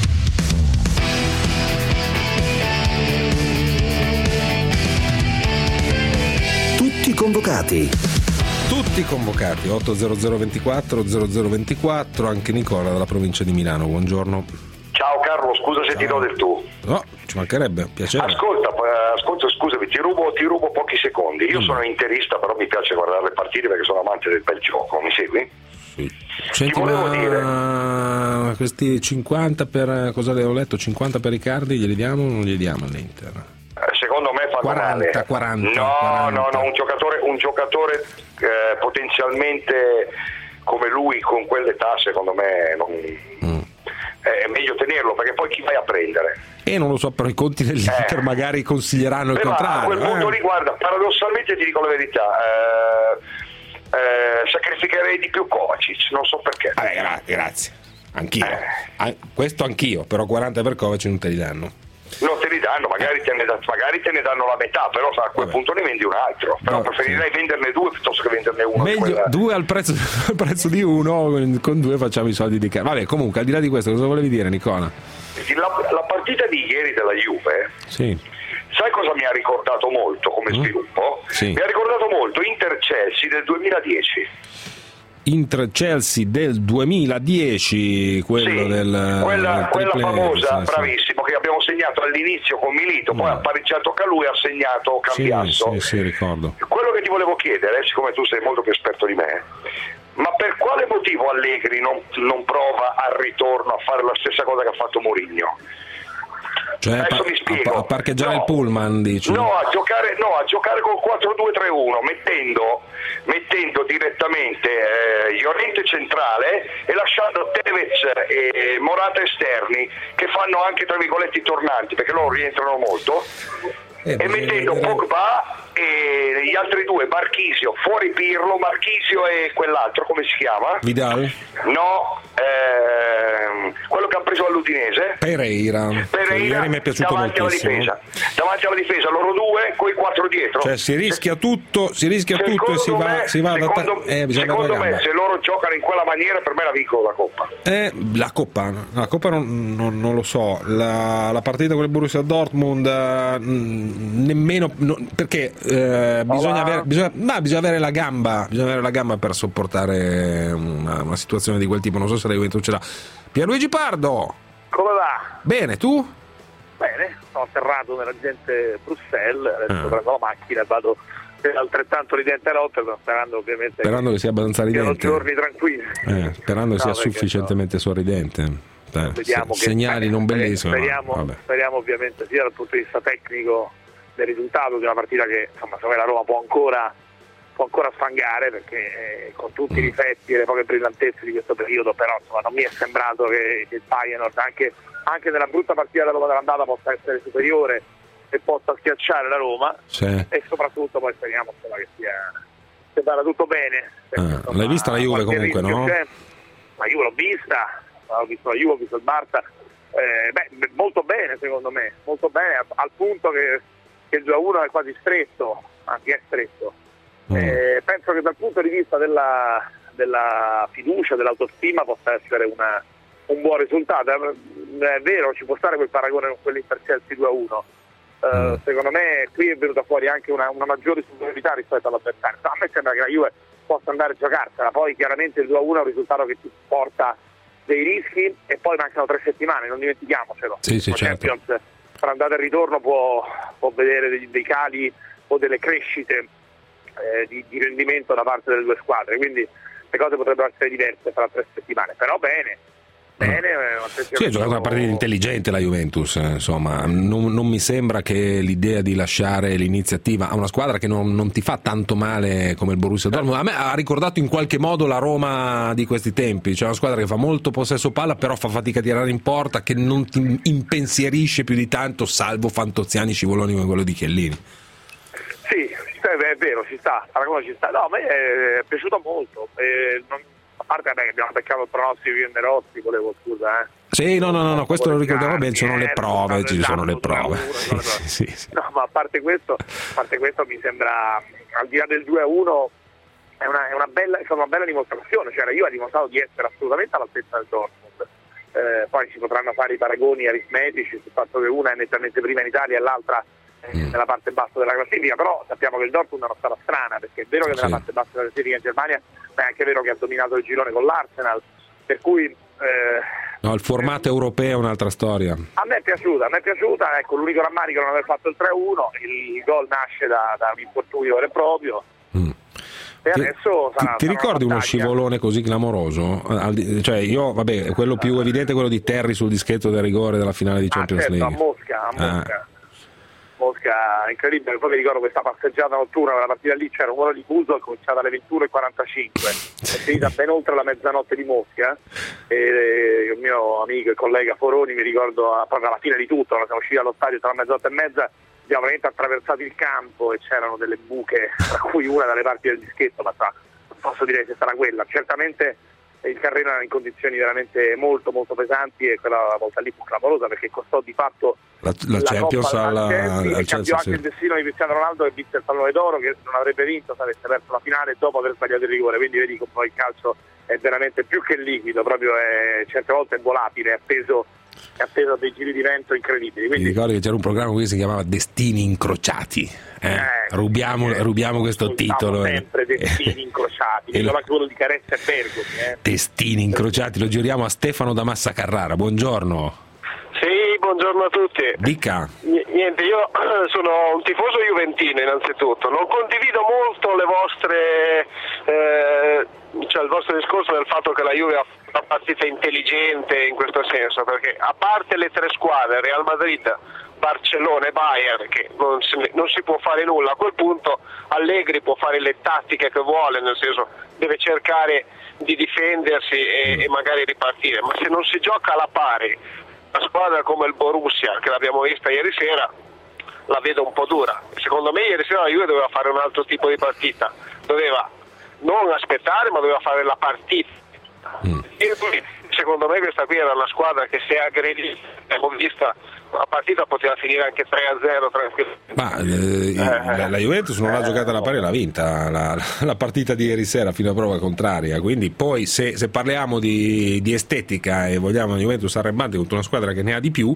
Tutti convocati. Tutti convocati, otto zero zero ventiquattro zero zero ventiquattro, anche Nicola dalla provincia di Milano, buongiorno. Ciao Carlo, scusa se Ciao. ti do del tu. No, ci mancherebbe, piacere. Ascolta, ascolta, scusami, ti rubo, ti rubo pochi secondi. Io mm. sono interista, però mi piace guardare le partite perché sono amante del bel gioco, mi segui? Sì. Senti, ti volevo ma dire questi cinquanta per, cosa avevo letto, cinquanta per Icardi glieli diamo o non glieli diamo all'Inter? Eh, secondo me fanno quaranta, male. quaranta, no, quaranta. no, no, un giocatore, un giocatore eh, potenzialmente come lui con quell'età, secondo me non... Mm. è meglio tenerlo, perché poi chi vai a prendere? E non lo so, però i conti dell'Inter eh. magari consiglieranno il Beh, contrario. A quel punto eh. lì, guarda, paradossalmente ti dico la verità, eh, eh, sacrificherei di più Kovacic, non so perché. Eh, gra- grazie, anch'io. Eh. Ah, questo anch'io, però quaranta per Kovacic non te li danno. Non te li danno, magari te ne, da, magari te ne danno la metà, però a quel Vabbè. punto ne vendi un altro. Però no, preferirei sì. venderne due piuttosto che venderne uno. Meglio quella... due al prezzo, al prezzo di uno, con due facciamo i soldi di casa. Vabbè, comunque, al di là di questo, cosa volevi dire, Nicola? La, la partita di ieri della Juve, sì. sai cosa mi ha ricordato molto come mm. sviluppo? Sì. Mi ha ricordato molto Inter-Chelsea del duemiladieci. Inter-Chelsea del duemiladieci, quello sì, del quella, del quella famosa, sì, bravissimo, sì. che abbiamo segnato all'inizio con Milito, poi no. ha pareggiato Calù e ha segnato Cambiasso. Sì, sì, sì, ricordo. Quello che ti volevo chiedere, siccome tu sei molto più esperto di me, ma per quale motivo Allegri non, non prova al ritorno a fare la stessa cosa che ha fatto Mourinho? Cioè Adesso pa- mi spiego. A parcheggiare no, il pullman, dici? No, a giocare, no, a giocare col quattro due tre uno, mettendo, mettendo direttamente eh, Llorente centrale e lasciando Tevez e Morata esterni, che fanno anche tra virgolette i tornanti, perché loro rientrano molto, eh, e mettendo vedere... Pogba e gli altri due, Marchisio, fuori Pirlo, Marchisio e quell'altro, come si chiama? Vidal? No, ehm, quello che ha preso all'Udinese. Pereira. Pereira Ieri mi è piaciuto davanti moltissimo. Alla difesa. Davanti alla difesa, loro due, coi quattro dietro. Cioè si rischia tutto, si rischia secondo tutto e si va, me, si va ad secondo, eh, secondo me se loro giocano in quella maniera, per me la vincono la Coppa. Eh, la Coppa, la Coppa non, non, non lo so, la, la partita con il Borussia Dortmund eh, nemmeno, no, perché eh, bisogna, avere, bisogna, no, bisogna avere la gamba, bisogna avere la gamba per sopportare una, una situazione di quel tipo, non so se la Juventus ce l'ha. Pierluigi Pardo! Come va? Bene, tu? Bene, sono atterrato nella gente Bruxelles, adesso ah. prendo la macchina e vado per altrettanto ridente notte, sperando ovviamente sperando che, che sia abbastanza ridente. Siano giorni tranquilli. Eh, sperando che no, sia sufficientemente no. sorridente. Eh, Vediamo se, segnali che, non bellissimi. Speriamo, no? speriamo ovviamente sia dal punto di vista tecnico del risultato di una partita che insomma secondo me la Roma può ancora può ancora sfangare, perché eh, con tutti i difetti e le poche brillantezze di questo periodo, però insomma non mi è sembrato che, che il Feyenoord anche, anche nella brutta partita della Roma dell'andata possa essere superiore e possa schiacciare la Roma, sì. e soprattutto poi speriamo insomma, che sia che vada tutto bene. Ah, insomma, l'hai vista la Juve comunque, no? C'è. La Juve l'ho vista, ho visto la Juve, ho visto il Barça, eh, beh, molto bene secondo me, molto bene, al punto che, che il due a uno è quasi stretto, anzi è stretto. Eh, penso che dal punto di vista della, della fiducia, dell'autostima possa essere una, un buon risultato. È vero, ci può stare quel paragone con quell'Inter-Chelsea due a uno. Uh, mm. Secondo me qui è venuta fuori anche una, una maggiore superiorità rispetto all'avversario. A me sembra che la Juve possa andare a giocarsela, poi chiaramente il due a uno è un risultato che ti porta dei rischi e poi mancano tre settimane, non dimentichiamocelo. Sì, sì, certo. Champions, tra andata e ritorno può, può vedere dei, dei cali o delle crescite Eh, di, di rendimento da parte delle due squadre, quindi le cose potrebbero essere diverse fra tre settimane, però bene bene eh, sì, ha giocato una partita intelligente la Juventus, eh, insomma non, non mi sembra che l'idea di lasciare l'iniziativa a una squadra che non, non ti fa tanto male come il Borussia Dortmund, a me ha ricordato in qualche modo la Roma di questi tempi, cioè una squadra che fa molto possesso palla però fa fatica a tirare in porta, che non ti impensierisce più di tanto, salvo fantoziani scivoloni come quello di Chiellini. Sì, è vero, ci sta, ci sta. No, a me è piaciuto molto. Eh, non, a parte che abbiamo beccato il pronostico di Nerozzi, volevo scusa, eh. Sì, no, no, no, no questo lo ricordiamo bene, ci sono le prove, ci sono le prove. Sì, sì, sì. No, ma a parte questo, a parte questo mi sembra, al di là del due a uno, è una, è una bella, è una bella dimostrazione, cioè io ho dimostrato di essere assolutamente all'altezza del Dortmund. Eh, poi si potranno fare i paragoni aritmetici sul fatto che una è nettamente prima in Italia e l'altra Mm. nella parte bassa della classifica, però sappiamo che il Dortmund è una squadra strana, perché è vero che nella sì. parte bassa della classifica in Germania, ma è anche vero che ha dominato il girone con l'Arsenal, per cui eh, no, il formato eh, europeo è un'altra storia. A me è piaciuta, a me è piaciuta, ecco, l'unico rammarico è non aver fatto il tre a uno, il, il gol nasce da, da un infortunio vero e proprio. Mm. E ti, adesso sarà, ti, ti ricordi uno scivolone così clamoroso? Cioè io, vabbè, quello più evidente è quello di Terry sul dischetto del rigore della finale di Champions ah, certo, League. A Mosca, a Mosca. Ah. Mosca incredibile, poi mi ricordo questa passeggiata notturna, quella partita lì c'era un'ora di buso, è cominciata alle ventuno e quarantacinque, è finita ben oltre la mezzanotte di Mosca, e il mio amico e collega Foroni, mi ricordo proprio alla fine di tutto, siamo usciti dallo stadio tra mezzanotte e mezza, abbiamo veramente attraversato il campo e c'erano delle buche, tra cui una dalle parti del dischetto, ma non posso dire se sarà quella, certamente il carrera in condizioni veramente molto molto pesanti, e quella volta lì fu clamorosa perché costò di fatto la, la, la Champions al, al Chelsea, al e cambiò anche sì. il destino di Cristiano Ronaldo, che vinse il pallone d'oro, che non avrebbe vinto se avesse perso la finale dopo aver sbagliato il rigore. Quindi vedi che poi il calcio è veramente più che liquido, proprio è, certe volte è volatile, è appeso, è appeso a dei giri di vento incredibili. Quindi... Mi ricordo che c'era un programma qui che si chiamava Destini Incrociati, eh? Eh, rubiamo, eh, rubiamo questo titolo, sempre Destini Incrociati, e lo... anche quello di Carezza e Bergomi, eh. Destini Incrociati, lo giriamo a Stefano da Massa Carrara. Buongiorno. Sì, buongiorno a tutti. Dica. Niente, io sono un tifoso juventino innanzitutto, non condivido molto le vostre, eh, cioè il vostro discorso del fatto che la Juve ha una partita intelligente in questo senso, perché a parte le tre squadre, Real Madrid, Barcellona e Bayern, che non si, non si può fare nulla, a quel punto Allegri può fare le tattiche che vuole, nel senso deve cercare di difendersi e, e magari ripartire, ma se non si gioca alla pari, una squadra come il Borussia, che l'abbiamo vista ieri sera, la vedo un po' dura. Secondo me ieri sera la Juve doveva fare un altro tipo di partita, doveva non aspettare ma doveva fare la partita. Mm. E poi, secondo me questa qui era una squadra che se aggredì, abbiamo vista, la partita poteva finire anche tre a zero tranquillamente. Ma eh, la, la Juventus non l'ha giocata alla pari, l'ha vinta la, la partita di ieri sera fino a prova contraria, quindi poi se, se parliamo di, di estetica e vogliamo la Juventus arrembante contro una squadra che ne ha di più,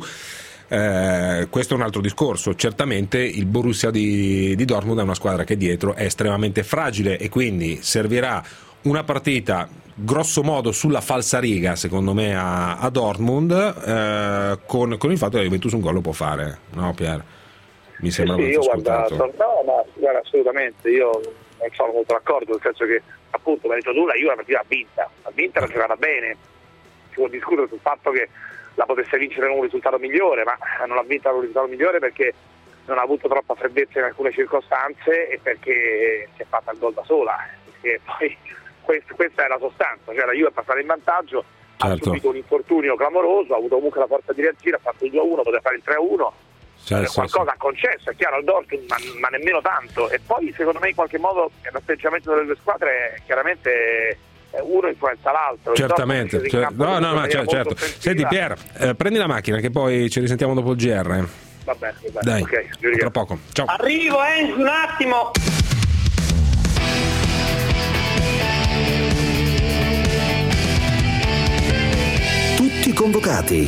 eh, questo è un altro discorso. Certamente il Borussia di, di Dortmund è una squadra che dietro è estremamente fragile e quindi servirà una partita grosso modo sulla falsariga, secondo me, a, a Dortmund, eh, con, con il fatto che la Juventus un gol lo può fare, no Pier? Mi sembra sì, sì, io guarda, Esatto. no, ma guarda, assolutamente, io non sono molto d'accordo, nel senso che appunto, come hai detto tu, la Juve la partita ha vinta, ha vinta, l'ha giocata bene, si può discutere sul fatto che la potesse vincere con un risultato migliore, ma non ha vinta con un risultato migliore perché non ha avuto troppa freddezza in alcune circostanze e perché si è fatta il gol da sola, perché poi Questa, questa è la sostanza, cioè la Juve è passata in vantaggio, certo. Ha subito un infortunio clamoroso, ha avuto comunque la forza di reagire, ha fatto il due a uno, poteva fare il tre a uno, certo, qualcosa ha concesso, è chiaro, al Dortmund, ma, ma nemmeno tanto. E poi secondo me in qualche modo l'atteggiamento delle due squadre chiaramente uno influenza l'altro. Certamente, cioè, no, no, ma certo, certo. Senti Pier, eh, prendi la macchina che poi ci risentiamo dopo il G R. Va bene, va bene. Dai, okay, tra poco. Ciao. Arrivo, eh, un attimo. Tutti convocati.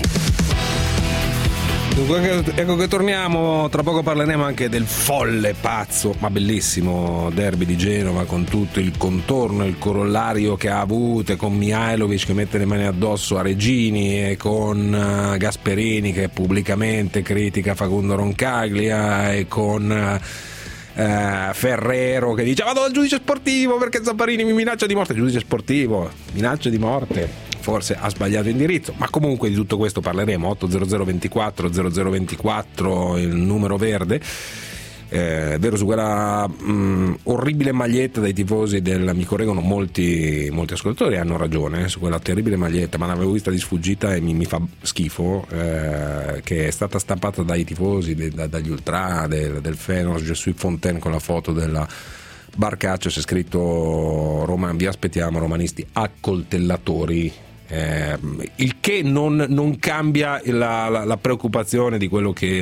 Dunque, ecco che torniamo, tra poco parleremo anche del folle, pazzo, ma bellissimo derby di Genova, con tutto il contorno, il corollario che ha avuto, con Mihajlovic che mette le mani addosso a Regini e con uh, Gasperini che pubblicamente critica Facundo Roncaglia e con uh, uh, Ferrero che dice vado dal giudice sportivo perché Zamparini mi minaccia di morte. Giudice sportivo, minaccia di morte, forse ha sbagliato indirizzo, ma comunque di tutto questo parleremo. Otto zero zero ventiquattro zero zero ventiquattro il numero verde, eh, vero, su quella mh, orribile maglietta dei tifosi dell'Amico Regono. Molti, molti ascoltatori hanno ragione eh, su quella terribile maglietta, ma l'avevo vista di sfuggita e mi, mi fa schifo, eh, che è stata stampata dai tifosi, de, da, dagli ultra del, del Feyenoord, Je suis Fontaine, con la foto della Barcaccio, c'è scritto Roma, vi aspettiamo romanisti accoltellatori. Eh, il che non, non cambia la, la, la preoccupazione di quello che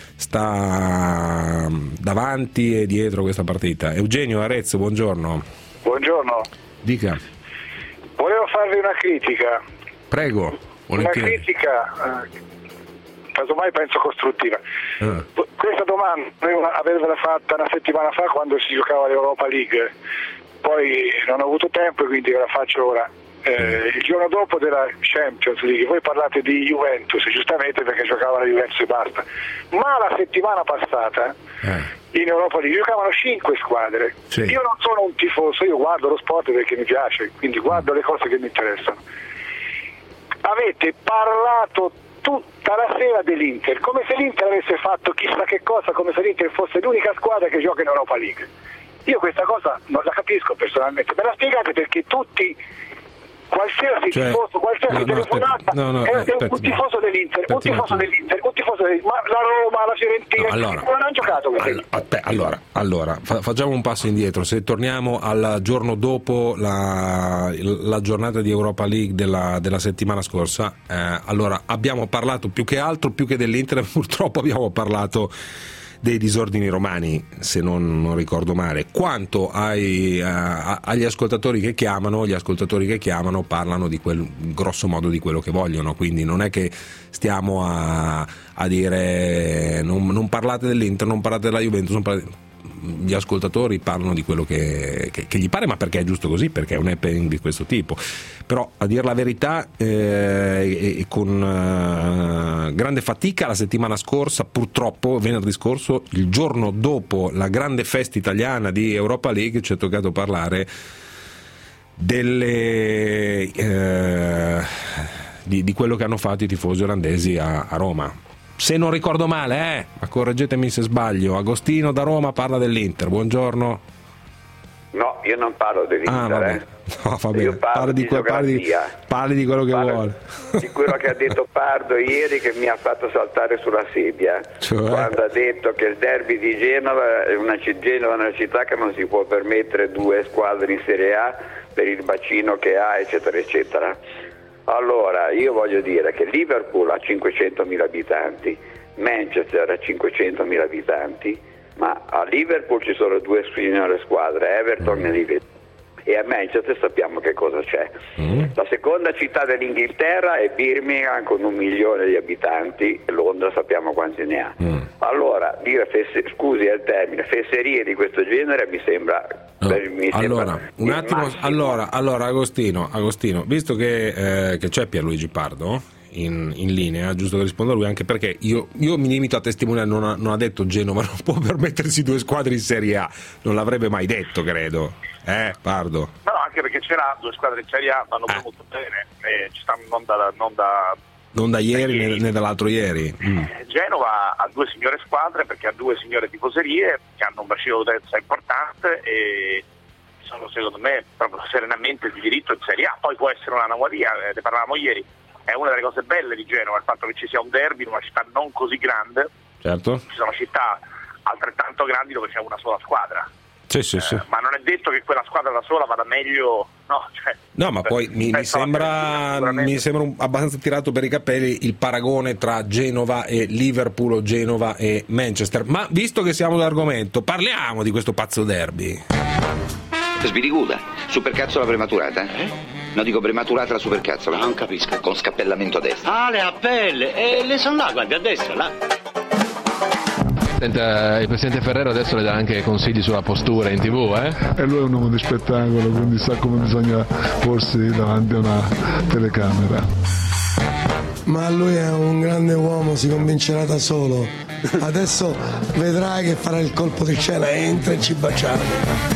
sta davanti e dietro questa partita. Eugenio Arezzo, buongiorno. Buongiorno. Dica. Volevo farvi una critica. Prego. Una critica, eh, casomai penso costruttiva. Ah. Questa domanda dovevo avervela fatta una settimana fa quando si giocava l'Europa League, poi non ho avuto tempo e quindi ve la faccio ora. Eh, il giorno dopo della Champions League voi parlate di Juventus, giustamente perché giocava la Juventus e basta, ma la settimana passata eh. in Europa League giocavano cinque squadre. Sì. Io non sono un tifoso, io guardo lo sport perché mi piace, quindi guardo le cose che mi interessano. Avete parlato tutta la sera dell'Inter come se l'Inter avesse fatto chissà che cosa, come se l'Inter fosse l'unica squadra che gioca in Europa League. Io questa cosa non la capisco personalmente, me la spiegate perché tutti qualsiasi Cioè, tifoso, qualsiasi no, no, telefonata aspetta, no, no, è, è aspetta, un tifoso dell'Inter, un aspetti un tifoso attimo. dell'Inter, un tifoso dell'Inter, ma la Roma, la Fiorentina, No, allora, non hanno giocato per all- aspetta, allora, allora fa- facciamo un passo indietro. Se torniamo al giorno dopo la, la giornata di Europa League della, della settimana scorsa, eh, allora abbiamo parlato più che altro, più che dell'Inter, purtroppo abbiamo parlato dei disordini romani, se non, non ricordo male. Quanto ai, uh, agli ascoltatori che chiamano, gli ascoltatori che chiamano parlano di quel, grosso modo di quello che vogliono, quindi non è che stiamo a, a dire non, non parlate dell'Inter, non parlate della Juventus, non parlate... Gli ascoltatori parlano di quello che, che, che gli pare, ma perché è giusto così, perché è un happening di questo tipo. Però a dire la verità, eh, e con uh, grande fatica, la settimana scorsa, purtroppo venerdì scorso, il giorno dopo la grande festa italiana di Europa League, ci è toccato parlare delle eh, di, di quello che hanno fatto i tifosi olandesi a, a Roma. Se non ricordo male, eh, ma correggetemi se sbaglio, Agostino da Roma parla dell'Inter, buongiorno. No, io non parlo dell'Inter, Ah, vabbè. eh. No, va bene. Io parlo Parli di, di que- parli, di, geografia. parli di quello che Parlo vuole. di quello che ha detto Pardo ieri, che mi ha fatto saltare sulla sedia, Cioè? quando ha detto che il derby di Genova è una, c- Genova è una città che non si può permettere due squadre in Serie A per il bacino che ha, eccetera eccetera. Allora, io voglio dire che Liverpool ha cinquecentomila abitanti, Manchester ha cinquecentomila abitanti, ma a Liverpool ci sono due signore squadre, Everton e Liverpool. E a Manchester sappiamo che cosa c'è. Mm. La seconda città dell'Inghilterra è Birmingham con un milione di abitanti, Londra sappiamo quanti ne ha. Mm. Allora, dire fesse, scusi il termine, fesserie di questo genere mi sembra... No. Per, mi allora, sembra un attimo, allora, allora Agostino, Agostino, visto che, eh, che c'è Pierluigi Pardo in, in linea, giusto che risponda lui, anche perché io, io mi limito a testimoniare, non ha, non ha detto Genova non può permettersi due squadre in Serie A, non l'avrebbe mai detto, credo. Eh, Pardo? No, anche perché c'era due squadre in Serie A, vanno eh. molto bene, e ci stanno non da... Non da Non da ieri, da ieri. Né, né dall'altro ieri. Mm. Genova ha due signore squadre perché ha due signore tifoserie che hanno un bacino d'utenza importante e sono secondo me proprio serenamente di diritto in Serie A. Poi può essere un'anomalia, ne parlavamo ieri, è una delle cose belle di Genova il fatto che ci sia un derby in una città non così grande. Certo. Ci sono città altrettanto grandi dove c'è una sola squadra. Sì, sì, sì. Eh, ma non è detto che quella squadra da sola vada meglio, no, cioè, no, ma poi mi, mi sembra, mi sembra un, abbastanza tirato per i capelli il paragone tra Genova e Liverpool o Genova e Manchester. Ma visto che siamo all'argomento, parliamo di questo pazzo derby. Sbiriguda, supercazzola prematurata? Eh? No, dico prematurata la supercazzola. Non capisco. Con scappellamento a destra. Ah, le a pelle, e le sono là, guardi, a destra, là. Senta, il presidente Ferrero adesso le dà anche consigli sulla postura in tv, eh? E lui è un uomo di spettacolo, quindi sa come bisogna porsi davanti a una telecamera. Ma lui è un grande uomo, si convincerà da solo. Adesso vedrai che farà il colpo di scena, entra e ci baciamo.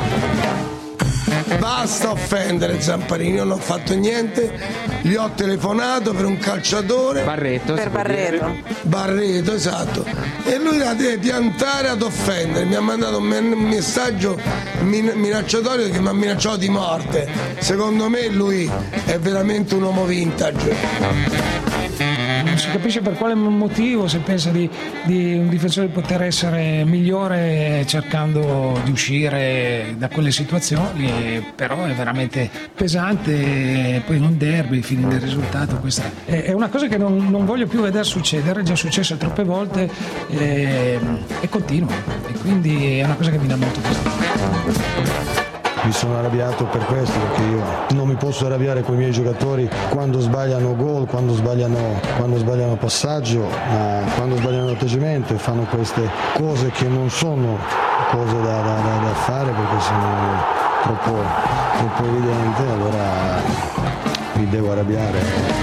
Basta offendere Zamparini, io non ho fatto niente, gli ho telefonato per un calciatore. Barreto. Per Barreto. Barreto, esatto. E lui la deve piantare ad offendere. Mi ha mandato un messaggio minacciatorio che mi ha minacciato di morte. Secondo me lui è veramente un uomo vintage. Non si capisce per quale motivo, se pensa di, di un difensore poter essere migliore cercando di uscire da quelle situazioni, però è veramente pesante. Poi in un derby, fine del risultato, questa è, è una cosa che non, non voglio più vedere succedere, è già successa troppe volte e, e continua, e quindi è una cosa che mi dà molto fastidio. Mi sono arrabbiato per questo, perché io non mi posso arrabbiare con i miei giocatori quando sbagliano gol, quando sbagliano, quando sbagliano passaggio, ma quando sbagliano atteggiamento e fanno queste cose che non sono cose da, da, da, da fare, perché sono troppo, troppo evidenti, allora mi devo arrabbiare.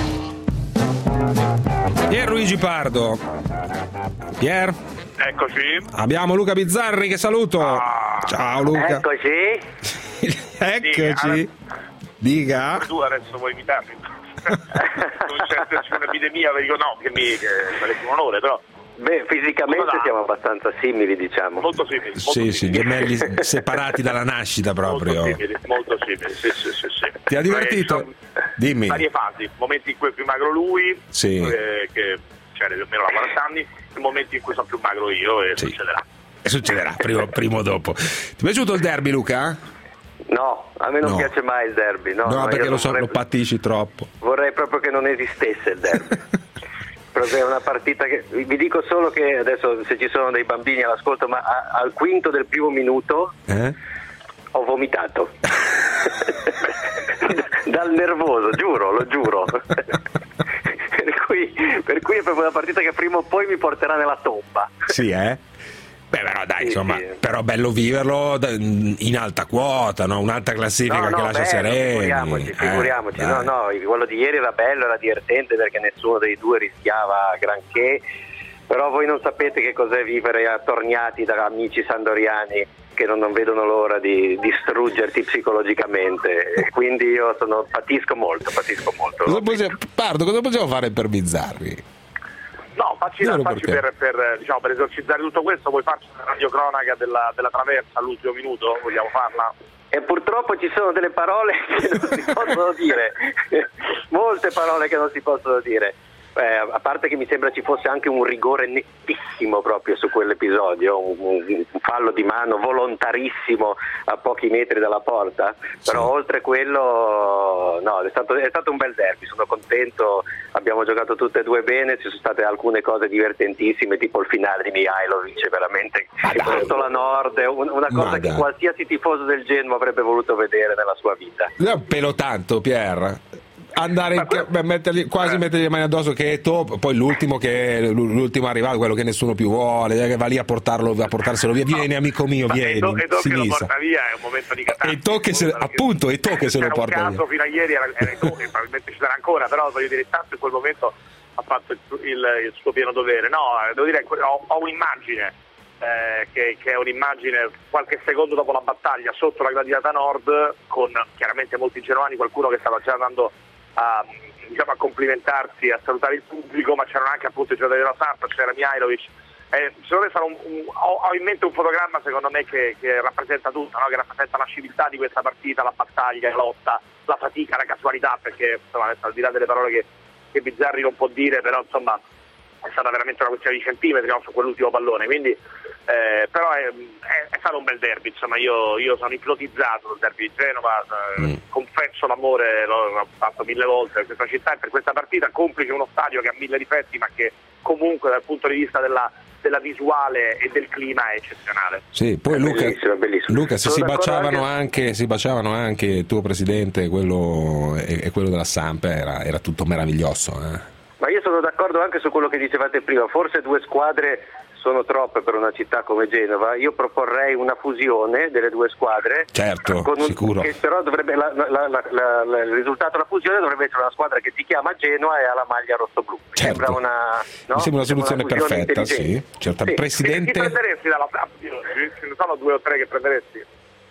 Pierluigi Pardo. Pier? Eccoci. Abbiamo Luca Bizzarri che saluto. Ah, ciao Luca. Eccoci. Eccoci. Dica. Tu adesso vuoi imitarmi? Non c'è esserci un'epidemia, dico no, che mi che sarebbe un onore, però Beh, fisicamente siamo abbastanza simili, diciamo. Molto simili. Molto Sì, sì, simili. gemelli separati dalla nascita proprio. Molto simili, molto simili, sì, sì, sì, sì. Ti ha divertito? Eh, Dimmi. Varie fasi, momenti in cui è più magro lui, Sì. eh, che cioè, più o meno a quaranta anni, e momenti in cui sono più magro io e Sì. succederà. E succederà, prima, prima o dopo. Ti è piaciuto il derby, Luca? No, a me non No. piace mai il derby. No, No, no, perché io lo, so, vorrei, lo patisci troppo. vorrei proprio che non esistesse il derby. Proprio è una partita che vi dico solo che adesso, se ci sono dei bambini all'ascolto, ma a- al quinto del primo minuto Eh? ho vomitato dal nervoso, giuro, lo giuro. per, cui, per cui è proprio una partita che prima o poi mi porterà nella tomba. Sì, eh? Beh, però dai, insomma, però bello viverlo da- in alta quota, no? Un'alta classifica No, no, che lascia bello, sereni. figuriamoci, Eh, figuriamoci. dai. no, no, quello di ieri era bello, era divertente perché nessuno dei due rischiava granché, però voi non sapete che cos'è vivere attorniati da amici sandoriani che non, non vedono l'ora di distruggerti psicologicamente, e quindi io sono, patisco molto, patisco molto. Cosa possiamo, Pardo, cosa possiamo fare per Bizzarri? No, facci, Vero, facci perché? per, per, diciamo, per esorcizzare tutto questo, vuoi farci una radiocronaca della, della traversa all'ultimo minuto? Vogliamo farla? E purtroppo ci sono delle parole che non si possono dire, molte parole che non si possono dire. Eh, a parte che mi sembra ci fosse anche un rigore nettissimo proprio su quell'episodio, un, un fallo di mano volontarissimo a pochi metri dalla porta, però oltre quello no, è stato, è stato un bel derby, sono contento, abbiamo giocato tutte e due bene, ci sono state alcune cose divertentissime, tipo il finale di Mihajlovic, veramente sotto la Nord, un- una cosa Ma che dai. qualsiasi tifoso del Genoa avrebbe voluto vedere nella sua vita. Io pelo tanto, Pier. Andare in, beh, mettergli, quasi mettergli le mani addosso che è top, poi l'ultimo che è l'ultimo arrivato, quello che nessuno più vuole, che va lì a portarlo, a portarselo via. Vieni amico mio, Ma vieni. e to- e to che lo sinistra. porta via è un momento di catastrofe. E to che se, appunto, e to che se lo C'era un porta caso via. fino a ieri era, era to che probabilmente ci sarà ancora, però voglio dire, tanto in quel momento ha fatto il, il, il suo pieno dovere. No, eh, devo dire, ho, ho un'immagine eh, che, che è un'immagine qualche secondo dopo la battaglia sotto la Gladiata Nord, con chiaramente molti genuani, qualcuno che stava già andando a, diciamo, a complimentarsi, a salutare il pubblico, ma c'erano anche appunto i giocatori della Samp, c'era Mihajlovic. Eh, secondo me sarà un, un, ho, ho in mente un fotogramma secondo me che, che rappresenta tutto, no? Che rappresenta la civiltà di questa partita, la battaglia, la lotta, la fatica, la casualità, perché insomma, adesso, al di là delle parole che, che Bizzarri non può dire, però insomma è stata veramente una questione di centimetri, no? Su quell'ultimo pallone, quindi eh, però è, è, è stato un bel derby, insomma io, io sono ipnotizzato dal derby di Genova, eh, confesso l'amore, l'ho, l'ho fatto mille volte per questa città e per questa partita, complice uno stadio che ha mille difetti ma che comunque dal punto di vista della, della visuale e del clima è eccezionale. Sì, poi Luca, Bellissimo, bellissimo. Luca se Sono si d'accordo baciavano anche- anche, si baciavano anche il tuo presidente, quello e, e quello della Samp, era, era tutto meraviglioso. Eh? Ma io sono d'accordo anche su quello che dicevate prima, forse due squadre sono troppe per una città come Genova, io proporrei una fusione delle due squadre, Certo, con un- sicuro. che però dovrebbe, la, la- la- la- la- il risultato della fusione dovrebbe essere una squadra che si chiama Genoa e ha la maglia rosso-blu. Mi Certo. sembra una, no? Mi sembra una soluzione fusione perfetta, sì. intelligente. Certo. Sì. Chi Presidente, prenderesti dalla Samp? Ce ne sono due o tre che prenderesti?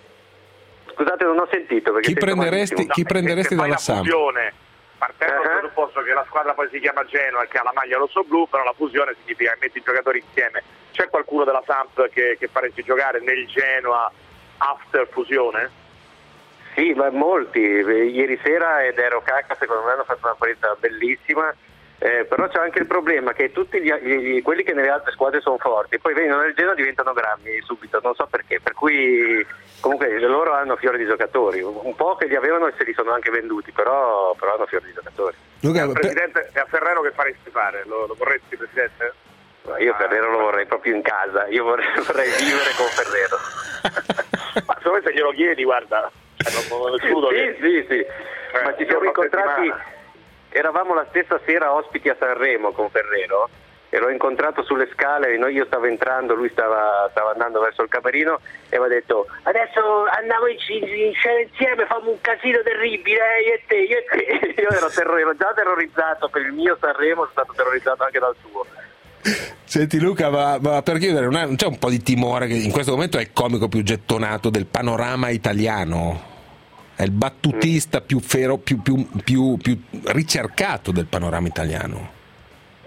Scusate, non ho sentito. Perché chi sento prenderesti, malissimo. chi No, prenderesti Se fai dalla la Samp? fusione, partendo dal presupposto che la squadra poi si chiama Genoa e che ha la maglia rosso-blu, però la fusione significa che metti i giocatori insieme. C'è qualcuno della Samp che, che faresti giocare nel Genoa after fusione? Sì, ma molti. Ieri sera ed Ero Cacca secondo me hanno fatto una partita bellissima, eh, però c'è anche il problema che tutti gli, gli- quelli che nelle altre squadre sono forti, poi vengono nel Genoa e diventano grammi subito, non so perché, per cui comunque loro hanno fiori di giocatori, un po' che li avevano e se li sono anche venduti, però, però hanno fiori di giocatori. Luca, Al Presidente, e a Ferrero che faresti fare? Lo, lo vorresti, Presidente? Io Ferrero lo vorrei proprio in casa, io vorrei, vorrei vivere con Ferrero. Ma secondo me se glielo chiedi, guarda, cioè, non, non escludo sì, che... sì, sì, Eh, ma ci un siamo giorno a incontrati, settimana. eravamo la stessa sera ospiti a Sanremo con Ferrero e l'ho incontrato sulle scale, noi- io stavo entrando, lui stava, stava andando verso il camerino e mi ha detto adesso andiamo in, in scena insieme, famo un casino terribile, eh, io e te, io e te. Io ero, terro- ero già terrorizzato per il mio Sanremo, sono stato terrorizzato anche dal suo. Senti Luca, ma, ma per chiudere, non, è- non c'è un po' di timore che in questo momento è il comico più gettonato del panorama italiano? È il battutista più, fero, più, più, più, più ricercato del panorama italiano. Eh sì,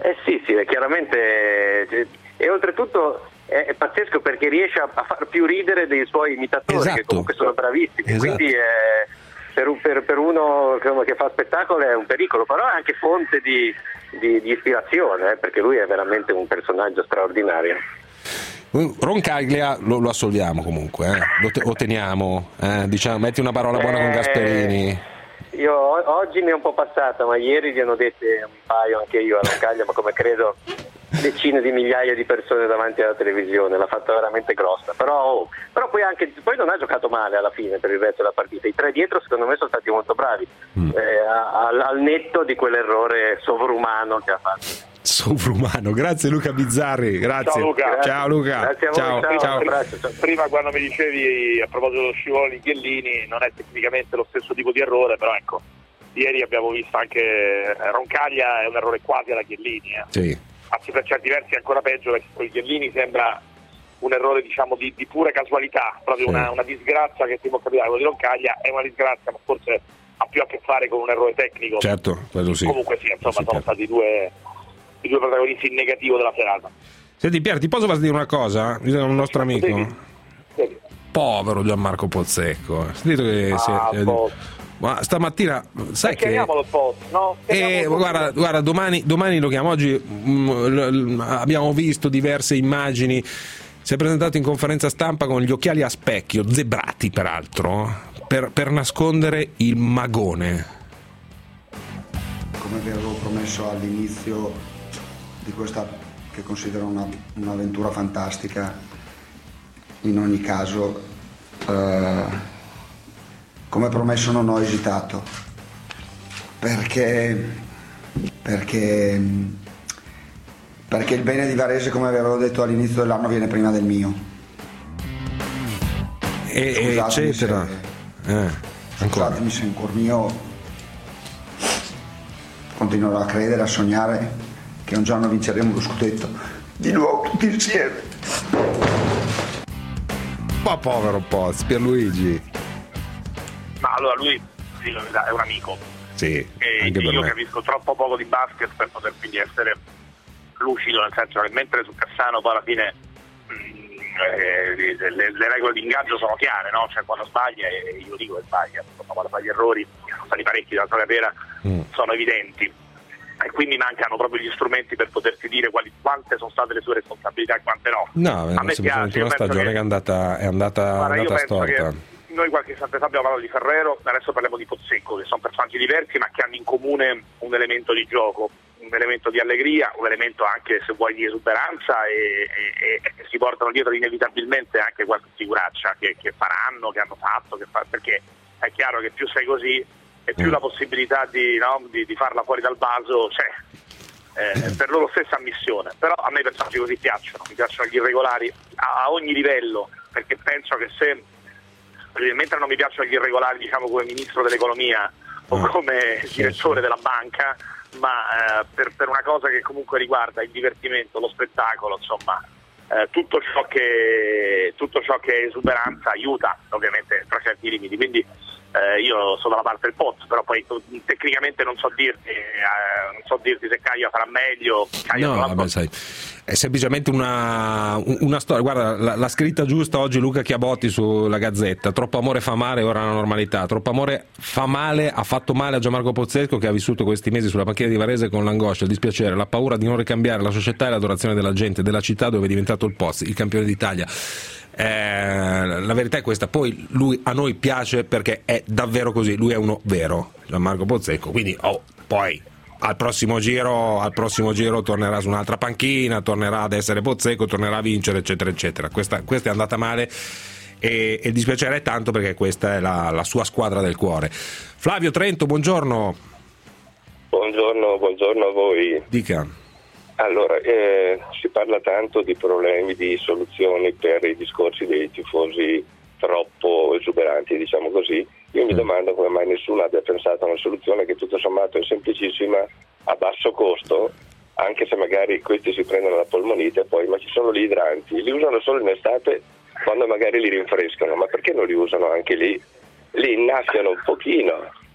bravissime, chiaramente, e oltretutto è, è pazzesco perché riesce a, a far più ridere dei suoi imitatori, esatto. che comunque sono bravissimi, Esatto. quindi è, per, un, per, per uno che fa spettacolo è un pericolo, però è anche fonte di, di, di ispirazione, eh, perché lui è veramente un personaggio straordinario. Roncaglia lo, lo assolviamo comunque, eh? lo, te, lo teniamo, eh? Diciamo, metti una parola buona Eh, con Gasperini. Io o- oggi mi è un po' passata, ma ieri gli hanno dette un paio anche io a Roncaglia, ma come credo decine di migliaia di persone davanti alla televisione, l'ha fatta veramente grossa, però, oh, però poi, anche, poi non ha giocato male alla fine per il resto della partita, i tre dietro secondo me sono stati molto bravi, mm. eh, al, al netto di quell'errore sovrumano che ha fatto. Sovrumano, grazie Luca Bizzarri, grazie. Ciao Luca. Ciao Luca. Grazie a voi, ciao, ciao. ciao. Prima, prima quando mi dicevi a proposito dello scivolo di Chiellini, non è tecnicamente lo stesso tipo di errore, però ecco, ieri abbiamo visto anche Roncaglia è un errore quasi alla Chiellini, eh. Sì. Anzi, per certi versi è ancora peggio, perché con Chiellini sembra un errore diciamo di, di pura casualità, proprio sì. una, una disgrazia che ti può capitare. Quello di Roncaglia è una disgrazia, ma forse ha più a che fare con un errore tecnico. Certo, quello sì. Comunque sì, insomma, sì, sono certo. stati due i due protagonisti in negativo della serata. Senti Pier, ti posso dire una cosa? Io sono un nostro amico. Devi. Devi. Povero Gianmarco Pozzecco. Sentito che Ah, si è... post. Ma stamattina sai Ma che chiamiamolo post, no? eh, guarda, guarda domani, domani lo chiamo. Oggi mh, l- l- abbiamo visto diverse immagini. Si è presentato in conferenza stampa con gli occhiali a specchio, zebrati peraltro, per, per nascondere il magone. Come vi avevo promesso all'inizio di questa che considero una, un'avventura fantastica, in ogni caso eh, come promesso non ho esitato, perché perché perché il bene di Varese, come vi avevo detto all'inizio dell'anno, viene prima del mio, e, scusatemi eccetera se, eh, ancora. Scusatemi se in cuor mio continuerò a credere, a sognare che un giorno vinceremo lo scudetto di nuovo tutti insieme. Ma povero Poz, Pierluigi. Ma allora lui sì, è un amico. Sì, e anche per io me. capisco troppo poco di basket per poter quindi essere lucido, nel senso che mentre su Cassano poi alla fine mh, eh, le, le regole di ingaggio sono chiare, no? Cioè quando sbaglia, e io dico che sbaglia, quando fa gli errori, sono stati parecchi dalla carriera, mm. sono evidenti, e quindi mancano proprio gli strumenti per potersi dire quali, quante sono state le sue responsabilità e quante no. No, a è me semplicemente piace, una stagione che... che è andata, è andata, guarda, andata io penso storta. Che noi qualche istante fa abbiamo parlato di Ferrero, adesso parliamo di Pozzecco, che sono personaggi diversi ma che hanno in comune un elemento di gioco, un elemento di allegria, un elemento anche, se vuoi, di esuberanza, e, e, e si portano dietro inevitabilmente anche qualche figuraccia che, che faranno, che hanno fatto, che fa, perché è chiaro che più sei così e più mm. la possibilità di, no, di, di farla fuori dal vaso c'è, eh, per loro stessa ammissione. Però a me i personaggi così piacciono, mi piacciono gli irregolari a, a ogni livello, perché penso che se, mentre non mi piacciono gli irregolari, diciamo, come ministro dell'economia o come direttore della banca, ma eh, per, per una cosa che comunque riguarda il divertimento, lo spettacolo, insomma, eh, tutto ciò che tutto ciò che è esuberanza aiuta, ovviamente tra certi limiti, quindi eh, io sono dalla parte del Poz, però poi tecnicamente non so dirti eh, non so dirti se Caio farà meglio. Caio no, vabbè, sai, è semplicemente una, una storia. Guarda, la, la scritta giusta oggi Luca Chiabotti sulla Gazzetta: troppo amore fa male, ora la normalità. Troppo amore fa male, ha fatto male a Gianmarco Pozzecco, che ha vissuto questi mesi sulla panchina di Varese con l'angoscia, il dispiacere, la paura di non ricambiare la società e l'adorazione della gente, della città dove è diventato il Poz, il campione d'Italia. Eh, la verità è questa. Poi lui a noi piace perché è davvero così, lui è uno vero, Gianmarco Pozzecco, quindi oh, poi al prossimo giro al prossimo giro tornerà su un'altra panchina, tornerà ad essere Pozzecco, tornerà a vincere, eccetera eccetera. Questa, questa è andata male e, e dispiacere è tanto, perché questa è la, la sua squadra del cuore. Flavio Trento, buongiorno. Buongiorno, buongiorno a voi. Dica. Allora, eh, si parla tanto di problemi, di soluzioni per i discorsi dei tifosi troppo esuberanti, diciamo così. Io mi domando come mai nessuno abbia pensato a una soluzione che tutto sommato è semplicissima, a basso costo, anche se magari questi si prendono la polmonite poi, ma ci sono gli idranti, li usano solo in estate quando magari li rinfrescano, ma perché non li usano anche lì? Li innaffiano un pochino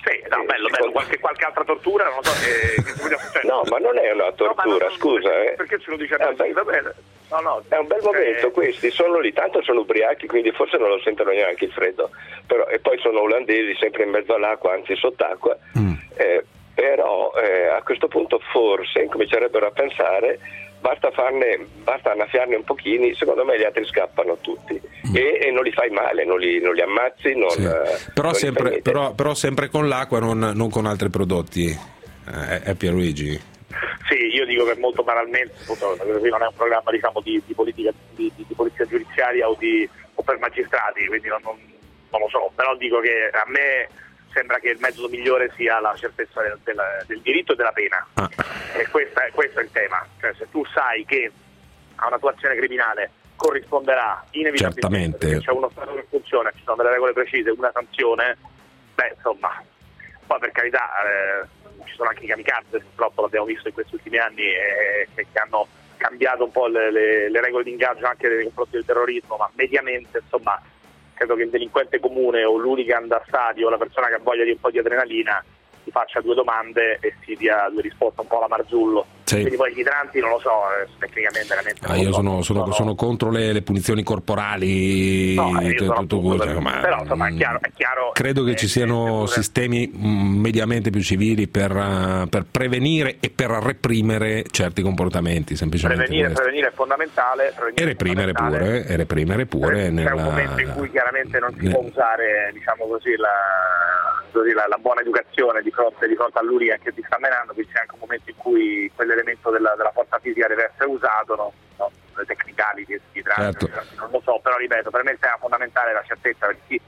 Sì, no, bello, bello, qualche, qualche altra tortura, non lo so, che, che si cioè, no, ma non è una tortura, no, non, scusa, perché, eh. perché ce lo dice a me? Va bene. No, no, è un bel momento, questi sono lì, tanto sono ubriachi, quindi forse non lo sentono neanche il freddo, però, e poi sono olandesi, sempre in mezzo all'acqua, anzi sott'acqua, mm. eh, però eh, a questo punto forse comincerebbero a pensare, basta farne, basta annaffiarne un pochini, secondo me gli altri scappano tutti, mm. e, e non li fai male, non li, non li ammazzi, non, sì. però, non sempre, però, però sempre con l'acqua, non, non con altri prodotti, eh, è Pierluigi? Sì, io dico che molto banalmente appunto, non è un programma diciamo, di, di politica di, di, di polizia giudiziaria o, di, o per magistrati, quindi non, non, non lo so, però dico che a me sembra che il metodo migliore sia la certezza del, del, del diritto e della pena, ah. e questa, questo è il tema, cioè se tu sai che a una tua azione criminale corrisponderà inevitabilmente, perché c'è uno Stato che funziona, ci sono delle regole precise, una sanzione, beh insomma, poi per carità eh, ci sono anche i kamikaze, purtroppo l'abbiamo visto in questi ultimi anni, eh, che, che hanno cambiato un po' le, le, le regole di ingaggio anche nei confronti del terrorismo, ma mediamente insomma credo che il delinquente comune o l'hooligan da stadio o la persona che ha voglia di un po' di adrenalina si faccia due domande e si dia due risposte un po' alla Marzullo. Sì. Quindi poi gli idranti non lo so, eh, tecnicamente veramente ah, io sono, sono, sono, sono contro le, le punizioni corporali, no, t- tutto quello, per, ma, però insomma è chiaro, è chiaro credo che eh, ci siano eh, sistemi mediamente più civili per, uh, per prevenire e per reprimere certi comportamenti, semplicemente prevenire, prevenire è fondamentale, prevenire e reprimere è fondamentale. pure e reprimere pure c'è nella... un momento in cui chiaramente non si può usare diciamo così la, così, la, la buona educazione di fronte, di fronte all'Urian che ti sta menando, quindi c'è anche un momento in cui quell'elemento della, della forza fisica deve essere usato, no? No, le tecnicali che si tratta, certo. Non lo so, però ripeto, per me è fondamentale la certezza, perché si,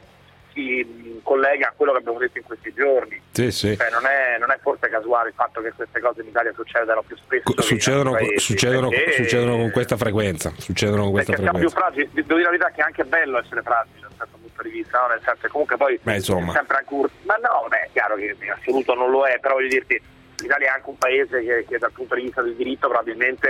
si collega a quello che abbiamo detto in questi giorni, sì, sì. Cioè, non, è, non è forse casuale il fatto che queste cose in Italia succedano più spesso, succedono, paesi, succedono, perché, succedono con questa frequenza, succedono con questa perché frequenza. siamo più fragili, devo dire la verità che è anche bello essere fragili da un certo punto di vista, no? Nel senso che comunque poi beh, insomma. è sempre anche un... ma no, beh, è chiaro che in assoluto non lo è, però voglio dirti, l'Italia è anche un paese che, che dal punto di vista del diritto probabilmente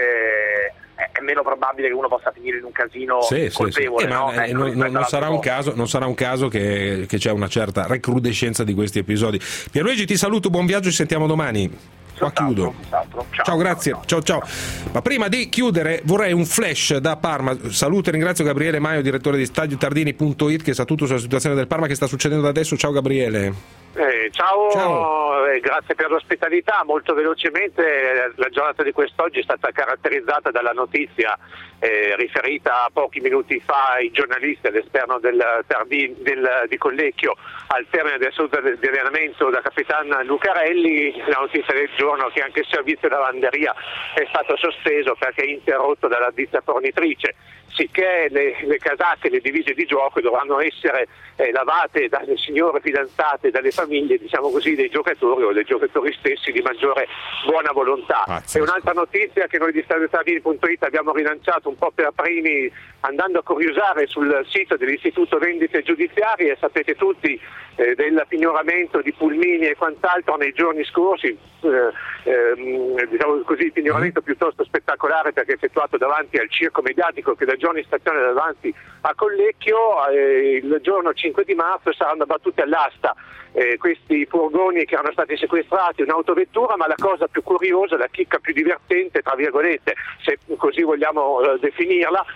è, è meno probabile che uno possa finire in un casino sì, colpevole, sì, sì. Eh, no? ma, eh, non, non, non, sarà un caso, non sarà un caso che, che c'è una certa recrudescenza di questi episodi. Pierluigi, ti saluto, buon viaggio, ci sentiamo domani. Qua chiudo. Ciao, ciao, grazie. Ciao, ciao. Ma prima di chiudere vorrei un flash da Parma. Saluto e ringrazio Gabriele Maio, direttore di stadio tardini punto it, che sa tutto sulla situazione del Parma che sta succedendo adesso. Ciao Gabriele. Eh, ciao, ciao. Eh, grazie per l'ospitalità. Molto velocemente, la giornata di quest'oggi è stata caratterizzata dalla notizia eh, riferita pochi minuti fa ai giornalisti all'esterno del, Tardini, del di Collecchio al termine del seduta di allenamento da capitano Lucarelli. La notizia del giorno che anche il servizio di lavanderia è stato sospeso perché è interrotto dalla ditta fornitrice, sicché le, le casacche, le divise di gioco dovranno essere eh, lavate dalle signore fidanzate, dalle famiglie, diciamo così, dei giocatori o dei giocatori stessi di maggiore buona volontà. Pazzesco. E un'altra notizia che noi di stadio tardini punto it abbiamo rilanciato un po' per primi andando a curiosare sul sito dell'Istituto Vendite Giudiziarie, sapete tutti eh, del pignoramento di pulmini e quant'altro nei giorni scorsi, eh, ehm, diciamo così, il pignoramento piuttosto spettacolare perché effettuato davanti al circo mediatico che da giorni staziona davanti a Collecchio. Eh, il giorno cinque di marzo saranno abbattuti all'asta eh, questi furgoni che erano stati sequestrati, un'autovettura, ma la cosa più curiosa, la chicca più divertente, tra virgolette, se così vogliamo eh, definirla,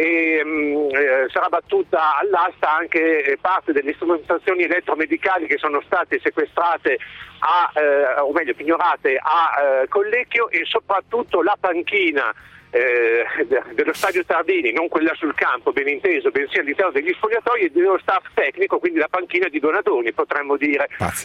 e mh, eh, sarà battuta all'asta anche eh, parte delle strumentazioni elettromedicali che sono state sequestrate a, eh, o meglio pignorate a eh, Collecchio, e soprattutto la panchina eh, dello stadio Tardini, non quella sul campo ben inteso, bensì all'interno degli spogliatoi e dello staff tecnico, quindi la panchina di Donadoni potremmo dire,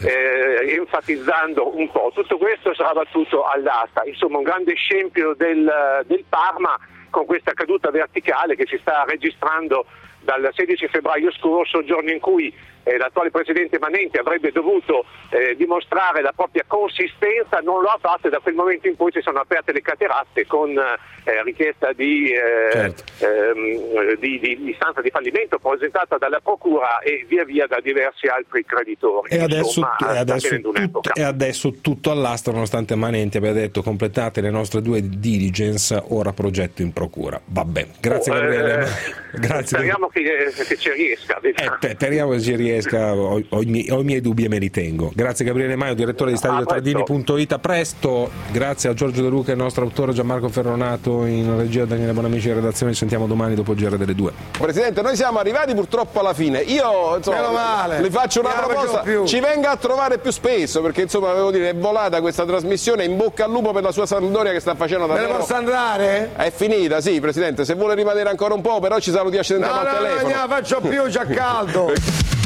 eh, enfatizzando un po'. Tutto questo sarà battuto all'asta, insomma un grande scempio del, del Parma con questa caduta verticale che si sta registrando dal sedici febbraio scorso, giorno in cui eh, l'attuale presidente Manenti avrebbe dovuto eh, dimostrare la propria consistenza, non lo ha fatto, e da quel momento in poi si sono aperte le cateratte con eh, richiesta di, eh, certo. ehm, di, di, di istanza di fallimento presentata dalla procura e via via da diversi altri creditori. E adesso, Insomma, e adesso, tutto, e adesso tutto all'asta, nonostante Manenti abbia detto completate le nostre due diligence, ora progetto in procura. Vabbè, grazie oh, Gabriele. Eh, grazie. Speriamo che, che ci riesca. Eh, speriamo che ci riesca, ho, ho, i miei, ho i miei dubbi e me li tengo. Grazie Gabriele Maio, direttore di stadio tardini punto it. A presto, grazie a Giorgio De Luca e il nostro autore Gianmarco Ferronato, in regia Daniele Bonamici in redazione. Ci sentiamo domani dopo il G R delle due. Presidente, noi siamo arrivati purtroppo alla fine. Io insomma, male. le faccio una Andiamo proposta, ci venga a trovare più spesso, perché insomma avevo dire è volata questa trasmissione. In bocca al lupo per la sua Sampdoria che sta facendo davvero. Me ne posso andare? È finita, sì Presidente, se vuole rimanere ancora un po', però ci salutiamo, ci sentiamo no, al no, telefono. No, non faccio più, c'ha caldo.